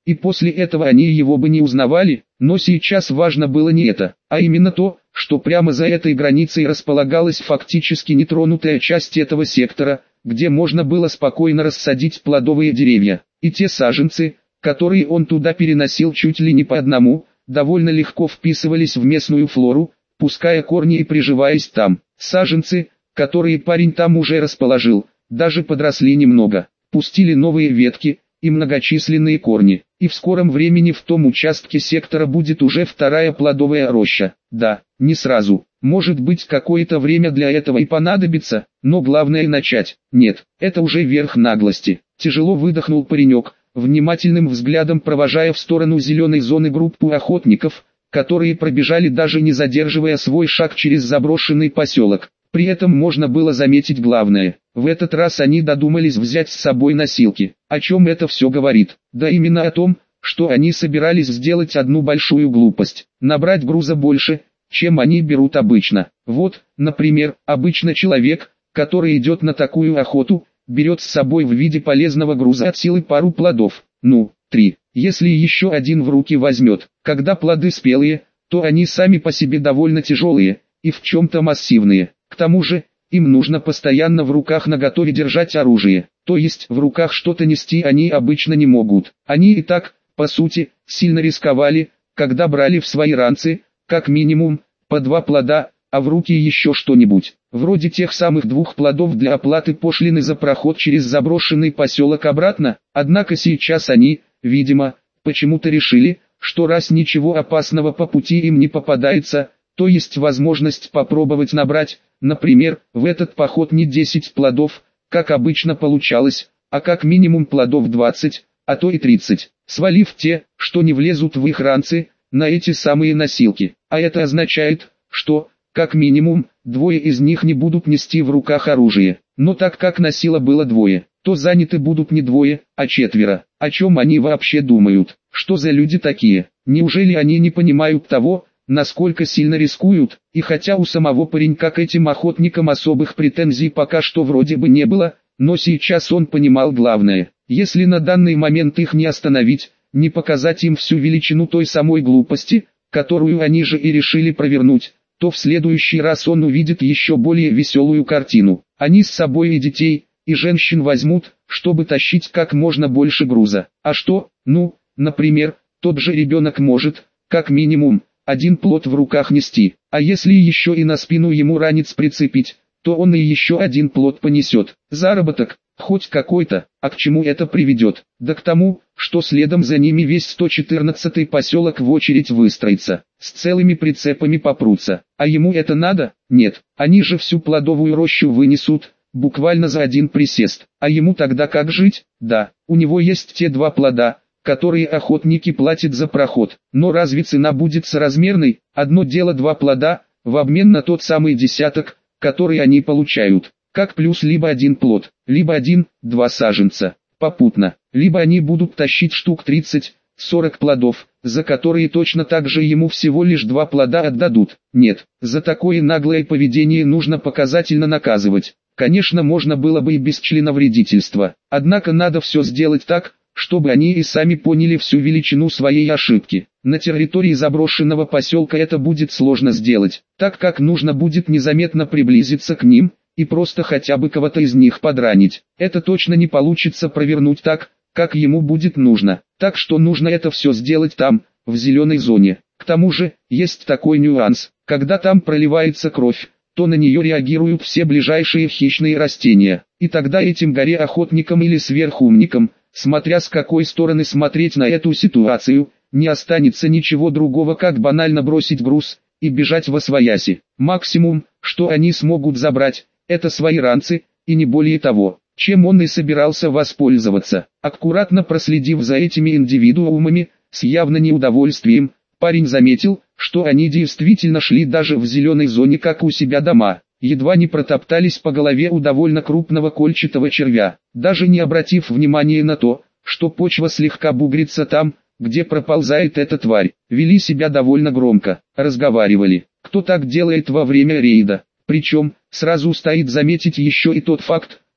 и после этого они его бы не узнавали, но сейчас важно было не это, а именно то, что прямо за этой границей располагалась фактически нетронутая часть этого сектора, где можно было спокойно рассадить плодовые деревья, и те саженцы, которые он туда переносил чуть ли не по одному, довольно легко вписывались в местную флору, пуская корни и приживаясь там. Саженцы, которые парень там уже расположил, даже подросли немного, пустили новые ветки и многочисленные корни, и в скором времени в том участке сектора будет уже вторая плодовая роща. Да, не сразу, может быть какое-то время для этого и понадобится, но главное начать. Нет, это уже верх наглости. Тяжело выдохнул паренек, внимательным взглядом провожая в сторону зеленой зоны группу охотников, которые пробежали даже не задерживая свой шаг через заброшенный поселок. При этом можно было заметить главное. В этот раз они додумались взять с собой носилки. О чем это все говорит? Да именно о том, что они собирались сделать одну большую глупость. Набрать груза больше, чем они берут обычно. Вот, например, обычно человек, который идет на такую охоту, берет с собой в виде полезного груза от силы пару плодов. Ну, три. Если еще один в руки возьмет. Когда плоды спелые, то они сами по себе довольно тяжелые, и в чем-то массивные. К тому же, им нужно постоянно в руках наготове держать оружие, то есть в руках что-то нести они обычно не могут. Они и так, по сути, сильно рисковали, когда брали в свои ранцы, как минимум, по два плода, а в руки еще что-нибудь, вроде тех самых двух плодов для оплаты пошлины за проход через заброшенный поселок обратно. Однако сейчас они, видимо, почему-то решили, что раз ничего опасного по пути им не попадается, то есть возможность попробовать набрать, например, в этот поход не десять плодов, как обычно получалось, а как минимум плодов двадцать, а то и тридцать, свалив те, что не влезут в их ранцы, на эти самые носилки. А это означает, что, как минимум, двое из них не будут нести в руках оружие. Но так как носило было двое, то заняты будут не двое, а четверо. О чем они вообще думают? Что за люди такие? Неужели они не понимают того, насколько сильно рискуют? И хотя у самого паренька к этим охотникам особых претензий пока что вроде бы не было, но сейчас он понимал главное. Если на данный момент их не остановить, не показать им всю величину той самой глупости, которую они же и решили провернуть, то в следующий раз он увидит еще более веселую картину. Они с собой и детей, и женщин возьмут, чтобы тащить как можно больше груза. А что? Ну, например, тот же ребенок может, как минимум, один плод в руках нести, а если еще и на спину ему ранец прицепить, то он и еще один плод понесет. Заработок, хоть какой-то, а к чему это приведет? Да к тому, что следом за ними весь сто четырнадцатый поселок в очередь выстроится, с целыми прицепами попрутся. А ему это надо? Нет, они же всю плодовую рощу вынесут, буквально за один присест. А ему тогда как жить? Да, у него есть те два плода, которые охотники платят за проход. Но разве цена будет соразмерной? Одно дело два плода, в обмен на тот самый десяток, который они получают. Как плюс либо один плод, либо один-два саженца. Попутно, либо они будут тащить штук тридцать-сорок плодов, за которые точно так же ему всего лишь два плода отдадут. Нет, за такое наглое поведение нужно показательно наказывать. Конечно, можно было бы и без членовредительства, однако надо все сделать так, чтобы они и сами поняли всю величину своей ошибки. На территории заброшенного поселка это будет сложно сделать, так как нужно будет незаметно приблизиться к ним, и просто хотя бы кого-то из них подранить. Это точно не получится провернуть так, как ему будет нужно, так что нужно это все сделать там, в зеленой зоне. К тому же, есть такой нюанс, когда там проливается кровь, то на нее реагируют все ближайшие хищные растения, и тогда этим горе-охотникам или сверхумникам, смотря с какой стороны смотреть на эту ситуацию, не останется ничего другого, как банально бросить груз и бежать восвояси. Максимум, что они смогут забрать, это свои ранцы, и не более того, чем он и собирался воспользоваться. Аккуратно проследив за этими индивидуумами, с явно неудовольствием, парень заметил, что они действительно шли даже в зеленой зоне как у себя дома, едва не протоптались по голове у довольно крупного кольчатого червя, даже не обратив внимания на то, что почва слегка бугрится там, где проползает эта тварь. Вели себя довольно громко, разговаривали. Кто так делает во время рейда? Причем, сразу стоит заметить еще и тот факт,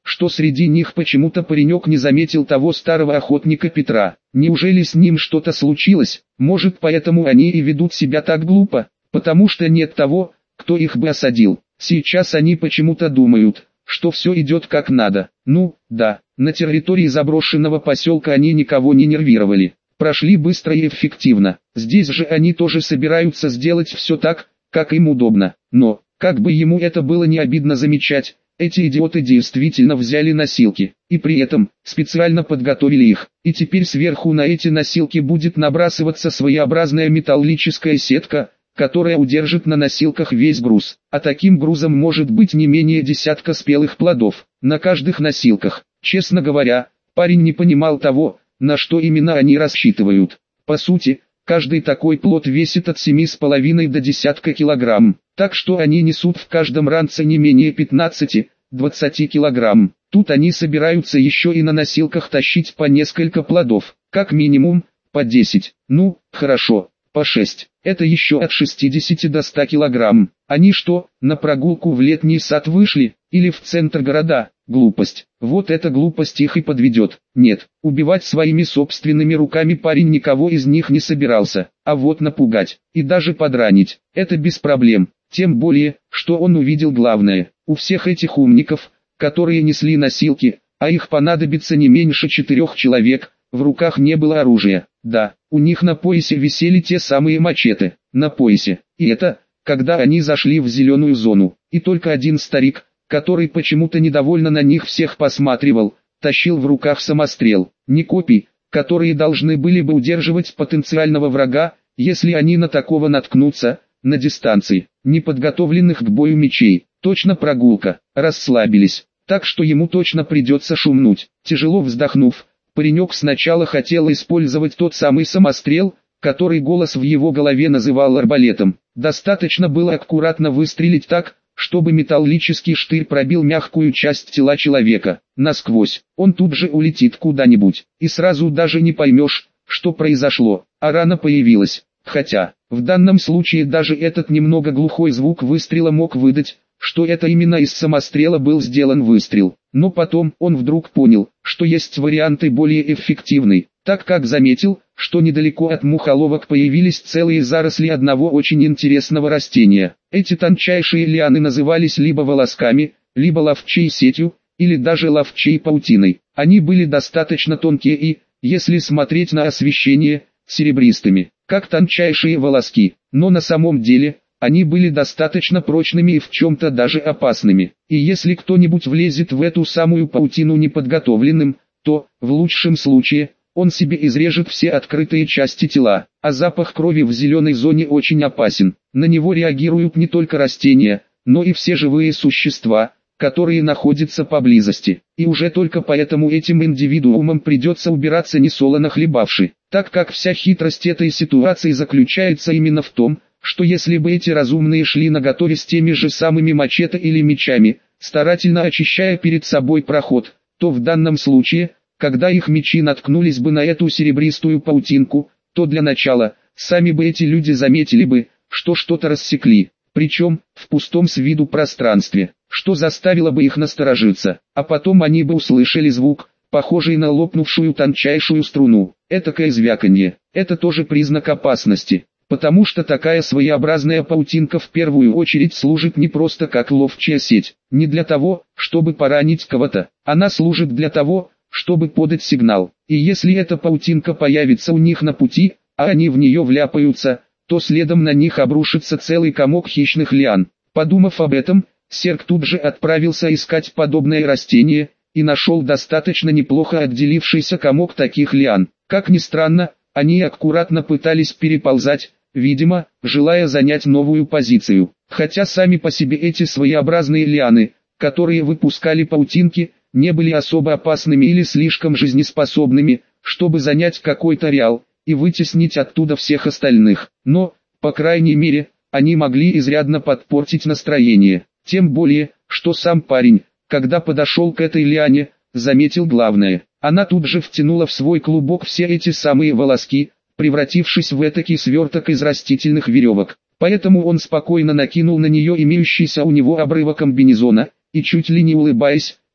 что среди них почему-то паренек не заметил того старого охотника Петра. Неужели с ним что-то случилось? Может, поэтому они и ведут себя так глупо, потому что нет того, кто их бы осадил. Сейчас они почему-то думают, что все идет как надо. Ну, да, на территории заброшенного поселка они никого не нервировали. Прошли быстро и эффективно. Здесь же они тоже собираются сделать все так, как им удобно. Но, как бы ему это было не обидно замечать, эти идиоты действительно взяли носилки, и при этом, специально подготовили их, и теперь сверху на эти носилки будет набрасываться своеобразная металлическая сетка, которая удержит на носилках весь груз, а таким грузом может быть не менее десятка спелых плодов, на каждых носилках. Честно говоря, парень не понимал того, на что именно они рассчитывают. По сути, каждый такой плод весит от семи с половиной до десятка килограмм, так что они несут в каждом ранце не менее пятнадцати-двадцати килограмм. Тут они собираются еще и на носилках тащить по несколько плодов, как минимум, по десять, ну, хорошо, по шесть. Это еще от шестидесяти до ста килограмм. Они что, на прогулку в летний сад вышли, или в центр города? Глупость. Вот эта глупость их и подведет. Нет, убивать своими собственными руками парень никого из них не собирался, а вот напугать, и даже подранить, это без проблем. Тем более, что он увидел главное. У всех этих умников, которые несли носилки, а их понадобится не меньше четырех человек, в руках не было оружия. Да, у них на поясе висели те самые мачете, на поясе. И это, когда они зашли в зеленую зону. И только один старик, который почему-то недовольно на них всех посматривал, тащил в руках самострел. Не копий, которые должны были бы удерживать потенциального врага, если они на такого наткнутся, на дистанции. Неподготовленных к бою мечей. Точно прогулка. Расслабились. Так что ему точно придется шумнуть. Тяжело вздохнув, паренек сначала хотел использовать тот самый самострел, который голос в его голове называл арбалетом. Достаточно было аккуратно выстрелить так, чтобы металлический штырь пробил мягкую часть тела человека насквозь. Он тут же улетит куда-нибудь, и сразу даже не поймешь, что произошло, а рана появилась. Хотя, в данном случае даже этот немного глухой звук выстрела мог выдать, что это именно из самострела был сделан выстрел. Но потом он вдруг понял, что есть варианты более эффективные, так как заметил, что недалеко от мухоловок появились целые заросли одного очень интересного растения. Эти тончайшие лианы назывались либо волосками, либо ловчей сетью, или даже ловчей паутиной. Они были достаточно тонкие и, если смотреть на освещение, серебристыми, как тончайшие волоски, но на самом деле, они были достаточно прочными и в чем-то даже опасными. И если кто-нибудь влезет в эту самую паутину неподготовленным, то, в лучшем случае, он себе изрежет все открытые части тела. А запах крови в зеленой зоне очень опасен. На него реагируют не только растения, но и все живые существа, которые находятся поблизости. И уже только поэтому этим индивидуумам придется убираться несолоно хлебавши, так как вся хитрость этой ситуации заключается именно в том, что если бы эти разумные шли наготове с теми же самыми мачете или мечами, старательно очищая перед собой проход, то в данном случае, когда их мечи наткнулись бы на эту серебристую паутинку, то для начала, сами бы эти люди заметили бы, что что-то рассекли, причем, в пустом с виду пространстве, что заставило бы их насторожиться, а потом они бы услышали звук, похожий на лопнувшую тончайшую струну. Этакое звяканье, это тоже признак опасности. Потому что такая своеобразная паутинка в первую очередь служит не просто как ловчая сеть, не для того, чтобы поранить кого-то, она служит для того, чтобы подать сигнал. И если эта паутинка появится у них на пути, а они в нее вляпаются, то следом на них обрушится целый комок хищных лиан. Подумав об этом, Серк тут же отправился искать подобное растение, и нашел достаточно неплохо отделившийся комок таких лиан. Как ни странно, они аккуратно пытались переползать, видимо, желая занять новую позицию. Хотя сами по себе эти своеобразные лианы, которые выпускали паутинки, не были особо опасными или слишком жизнеспособными, чтобы занять какой-то реал и вытеснить оттуда всех остальных. Но, по крайней мере, они могли изрядно подпортить настроение. Тем более, что сам парень, когда подошел к этой лиане, заметил главное. Она тут же втянула в свой клубок все эти самые волоски, превратившись в этакий сверток из растительных веревок. Поэтому он спокойно накинул на нее имеющийся у него обрывок комбинезона, и чуть ли не улыбаясь,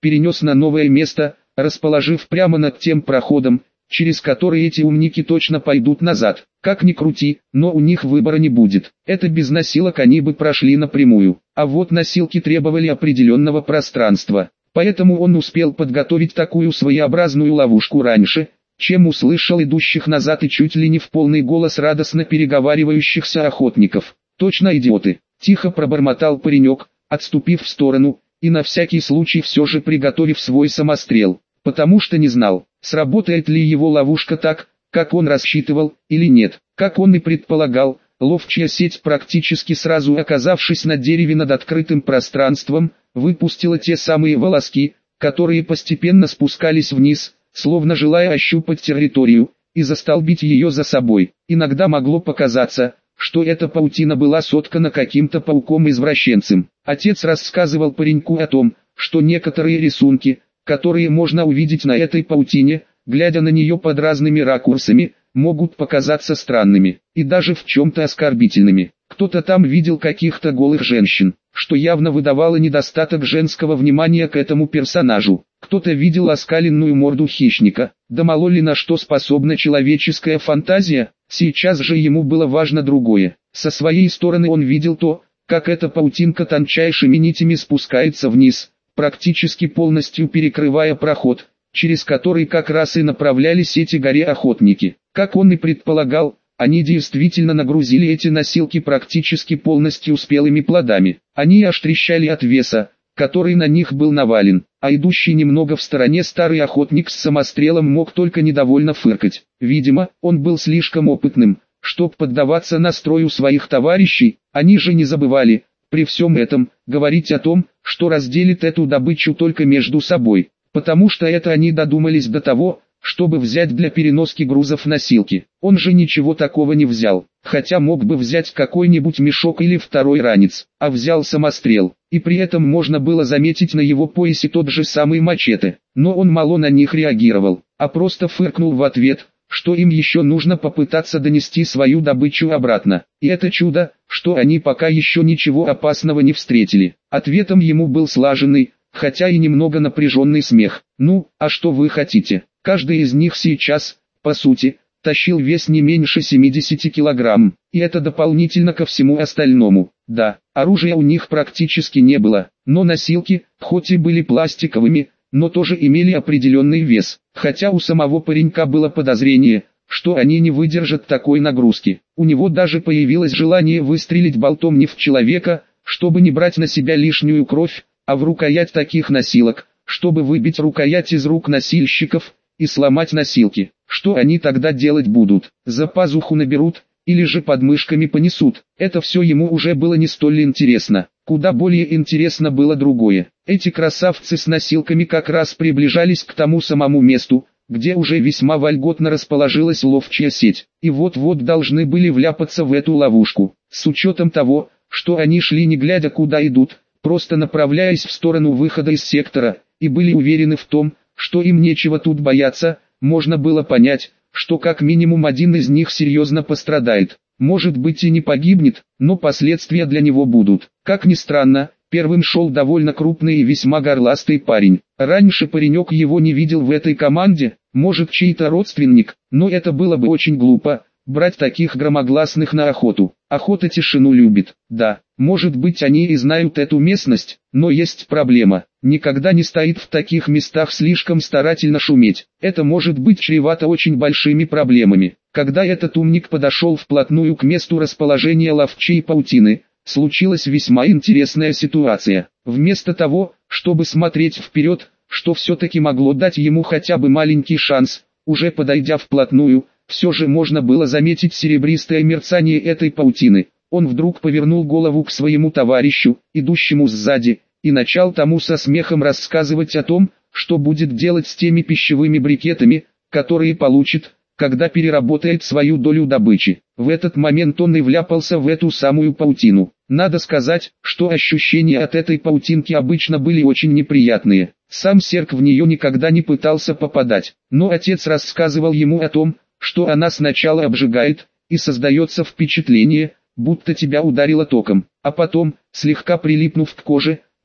перенес на новое место, расположив прямо над тем проходом, через который эти умники точно пойдут назад. Как ни крути, но у них выбора не будет. Это без носилок они бы прошли напрямую. А вот носилки требовали определенного пространства. Поэтому он успел подготовить такую своеобразную ловушку раньше, чем услышал идущих назад и чуть ли не в полный голос радостно переговаривающихся охотников. «Точно идиоты!» – тихо пробормотал паренек, отступив в сторону, и на всякий случай все же приготовив свой самострел, потому что не знал, сработает ли его ловушка так, как он рассчитывал, или нет. Как он и предполагал, ловчая сеть, практически сразу оказавшись на дереве над открытым пространством, выпустила те самые волоски, которые постепенно спускались вниз, словно желая ощупать территорию, и застолбить ее за собой. Иногда могло показаться, что эта паутина была соткана каким-то пауком-извращенцем. Отец рассказывал пареньку о том, что некоторые рисунки, которые можно увидеть на этой паутине, глядя на нее под разными ракурсами, могут показаться странными, и даже в чем-то оскорбительными. Кто-то там видел каких-то голых женщин, что явно выдавало недостаток женского внимания к этому персонажу. Кто-то видел оскаленную морду хищника. Да мало ли на что способна человеческая фантазия. Сейчас же ему было важно другое. Со своей стороны он видел то, как эта паутинка тончайшими нитями спускается вниз, практически полностью перекрывая проход, через который как раз и направлялись эти горе-охотники. Как он и предполагал, они действительно нагрузили эти носилки практически полностью спелыми плодами. Они аж трещали от веса, который на них был навален, а идущий немного в стороне старый охотник с самострелом мог только недовольно фыркать. Видимо, он был слишком опытным, чтоб поддаваться настрою своих товарищей. Они же не забывали, при всем этом, говорить о том, что разделит эту добычу только между собой, потому что это они додумались до того, чтобы взять для переноски грузов носилки. Он же ничего такого не взял, хотя мог бы взять какой-нибудь мешок или второй ранец, а взял самострел, и при этом можно было заметить на его поясе тот же самый мачете. Но он мало на них реагировал, а просто фыркнул в ответ, что им еще нужно попытаться донести свою добычу обратно. И это чудо, что они пока еще ничего опасного не встретили. Ответом ему был слаженный, хотя и немного напряженный смех. «Ну, а что вы хотите?» Каждый из них сейчас, по сути, тащил вес не меньше семидесяти килограмм, и это дополнительно ко всему остальному. Да, оружия у них практически не было, но носилки, хоть и были пластиковыми, но тоже имели определенный вес, хотя у самого паренька было подозрение, что они не выдержат такой нагрузки. У него даже появилось желание выстрелить болтом не в человека, чтобы не брать на себя лишнюю кровь, а в рукоять таких носилок, чтобы выбить рукоять из рук носильщиков и сломать носилки. Что они тогда делать будут? За пазуху наберут, или же под мышками понесут? Это все ему уже было не столь интересно. Куда более интересно было другое. Эти красавцы с носилками как раз приближались к тому самому месту, где уже весьма вольготно расположилась ловчая сеть, и вот-вот должны были вляпаться в эту ловушку. С учетом того, что они шли не глядя куда идут, просто направляясь в сторону выхода из сектора, и были уверены в том, что им нечего тут бояться, можно было понять, что как минимум один из них серьезно пострадает. Может быть и не погибнет, но последствия для него будут. Как ни странно, первым шел довольно крупный и весьма горластый парень. Раньше паренек его не видел в этой команде, может чей-то родственник, но это было бы очень глупо, брать таких громогласных на охоту. Охота тишину любит. Да, может быть они и знают эту местность, но есть проблема. Никогда не стоит в таких местах слишком старательно шуметь. Это может быть чревато очень большими проблемами. Когда этот умник подошел вплотную к месту расположения ловчей паутины, случилась весьма интересная ситуация. Вместо того, чтобы смотреть вперед, что все-таки могло дать ему хотя бы маленький шанс, уже подойдя вплотную, все же можно было заметить серебристое мерцание этой паутины. Он вдруг повернул голову к своему товарищу, идущему сзади, и начал тому со смехом рассказывать о том, что будет делать с теми пищевыми брикетами, которые получит, когда переработает свою долю добычи. В этот момент он и вляпался в эту самую паутину. Надо сказать, что ощущения от этой паутинки обычно были очень неприятные. Сам Серк в нее никогда не пытался попадать, но отец рассказывал ему о том, что она сначала обжигает, и создается впечатление, будто тебя ударило током, а потом, слегка прилипнув к коже,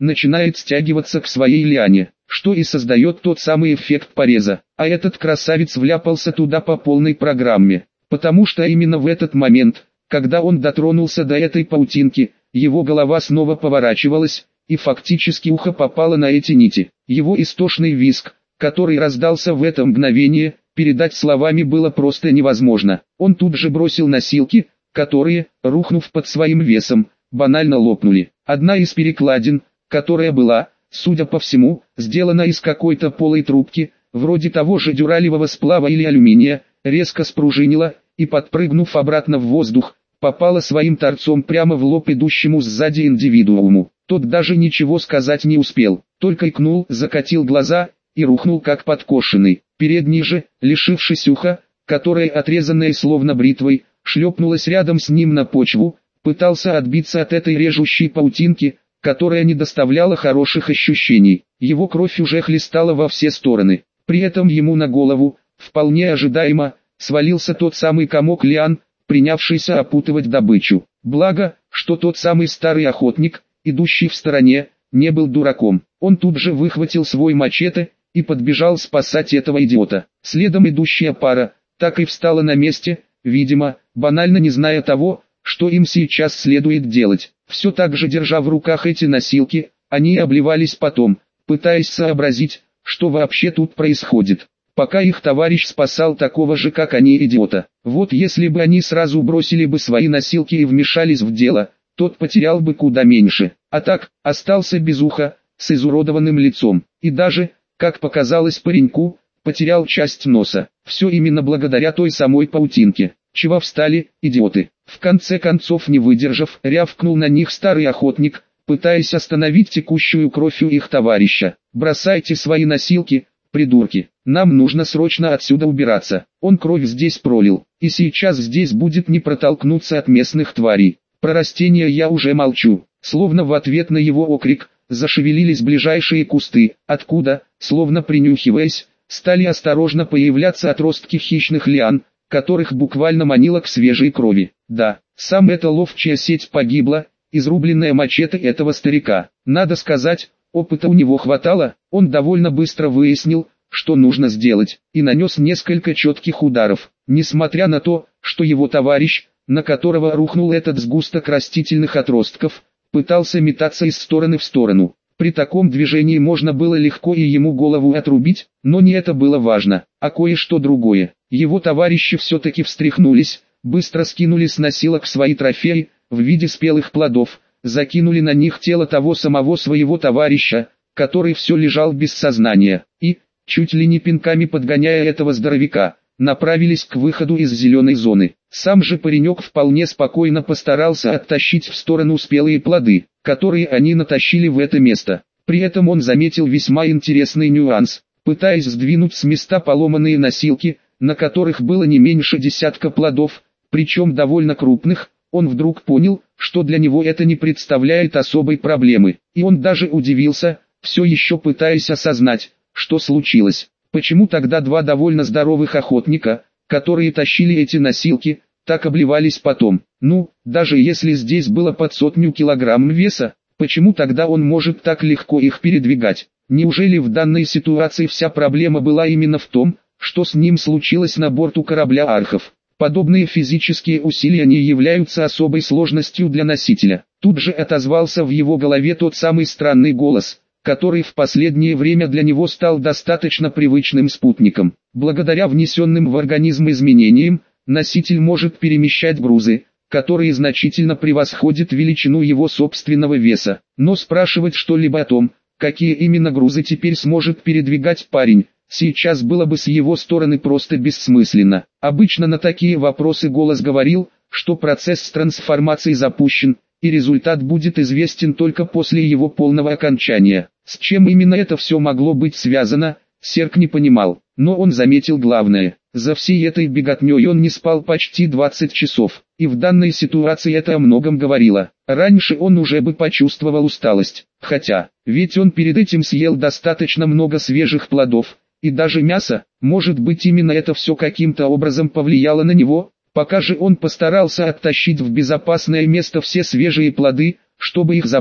начинает стягиваться к своей лиане, что и создает тот самый эффект пореза. А этот красавец вляпался туда по полной программе, потому что именно в этот момент, когда он дотронулся до этой паутинки, его голова снова поворачивалась, и фактически ухо попало на эти нити. Его истошный визг, который раздался в это мгновение, передать словами было просто невозможно. Он тут же бросил носилки, которые, рухнув под своим весом, банально лопнули. Одна из перекладин, которая была, судя по всему, сделана из какой-то полой трубки, вроде того же дюралевого сплава или алюминия, резко спружинила, и подпрыгнув обратно в воздух, попала своим торцом прямо в лоб идущему сзади индивидууму. Тот даже ничего сказать не успел, только икнул, закатил глаза и рухнул как подкошенный. Передний же, лишившись уха, которое, отрезанное словно бритвой, шлепнулось рядом с ним на почву, пытался отбиться от этой режущей паутинки, которая не доставляла хороших ощущений. Его кровь уже хлестала во все стороны. При этом ему на голову, вполне ожидаемо, свалился тот самый комок лиан, принявшийся опутывать добычу. Благо, что тот самый старый охотник, идущий в стороне, не был дураком. Он тут же выхватил свой мачете и подбежал спасать этого идиота. Следом идущая пара так и встала на месте, видимо, банально не зная того, что им сейчас следует делать. Все так же держа в руках эти носилки, они обливались потом, пытаясь сообразить, что вообще тут происходит. Пока их товарищ спасал такого же как они идиота. Вот если бы они сразу бросили бы свои носилки и вмешались в дело, тот потерял бы куда меньше. А так, остался без уха, с изуродованным лицом. И даже, как показалось пареньку, потерял часть носа. Все именно благодаря той самой паутинке. Чего встали, идиоты? В конце концов, не выдержав, рявкнул на них старый охотник, пытаясь остановить текущую кровь у их товарища. «Бросайте свои носилки, придурки, нам нужно срочно отсюда убираться». Он кровь здесь пролил, и сейчас здесь будет не протолкнуться от местных тварей. Про растения я уже молчу. Словно в ответ на его окрик, зашевелились ближайшие кусты, откуда, словно принюхиваясь, стали осторожно появляться отростки хищных лиан, которых буквально манило к свежей крови. Да, сам эта ловчая сеть погибла, изрубленная мачете этого старика. Надо сказать, опыта у него хватало, он довольно быстро выяснил, что нужно сделать, и нанес несколько четких ударов. Несмотря на то, что его товарищ, на которого рухнул этот сгусток растительных отростков, пытался метаться из стороны в сторону. При таком движении можно было легко и ему голову отрубить, но не это было важно, а кое-что другое. Его товарищи все-таки встряхнулись, быстро скинули с носилок свои трофеи, в виде спелых плодов, закинули на них тело того самого своего товарища, который все лежал без сознания, и, чуть ли не пинками подгоняя этого здоровяка, направились к выходу из зеленой зоны. Сам же паренек вполне спокойно постарался оттащить в сторону спелые плоды, которые они натащили в это место. При этом он заметил весьма интересный нюанс, пытаясь сдвинуть с места поломанные носилки, на которых было не меньше десятка плодов, причем довольно крупных. Он вдруг понял, что для него это не представляет особой проблемы, и он даже удивился, все еще пытаясь осознать, что случилось. Почему тогда два довольно здоровых охотника, которые тащили эти носилки, так обливались потом? Ну, даже если здесь было под сотню килограмм веса, почему тогда он может так легко их передвигать? Неужели в данной ситуации вся проблема была именно в том, что с ним случилось на борту корабля Архов? Подобные физические усилия не являются особой сложностью для носителя. Тут же отозвался в его голове тот самый странный голос, который в последнее время для него стал достаточно привычным спутником. Благодаря внесенным в организм изменениям, носитель может перемещать грузы, которые значительно превосходят величину его собственного веса. Но спрашивать что-либо о том, какие именно грузы теперь сможет передвигать парень, сейчас было бы с его стороны просто бессмысленно. Обычно на такие вопросы голос говорил, что процесс трансформации запущен, и результат будет известен только после его полного окончания. С чем именно это все могло быть связано, Серк не понимал, но он заметил главное. За всей этой беготней он не спал почти двадцать часов, и в данной ситуации это о многом говорило. Раньше он уже бы почувствовал усталость, хотя, ведь он перед этим съел достаточно много свежих плодов, и даже мясо, может быть именно это все каким-то образом повлияло на него. Пока же он постарался оттащить в безопасное место все свежие плоды, чтобы их забрать,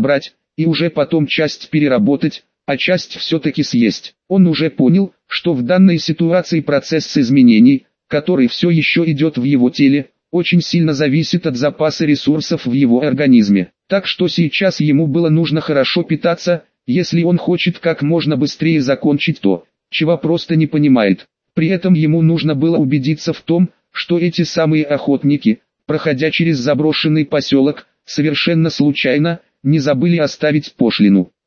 и уже потом часть переработать, а часть все-таки съесть. Он уже понял, что в данной ситуации процесс изменений, который все еще идет в его теле, очень сильно зависит от запаса ресурсов в его организме. Так что сейчас ему было нужно хорошо питаться, если он хочет как можно быстрее закончить то, чего просто не понимает. При этом ему нужно было убедиться в том, что эти самые охотники, проходя через заброшенный поселок, совершенно случайно, не забыли оставить пошлину.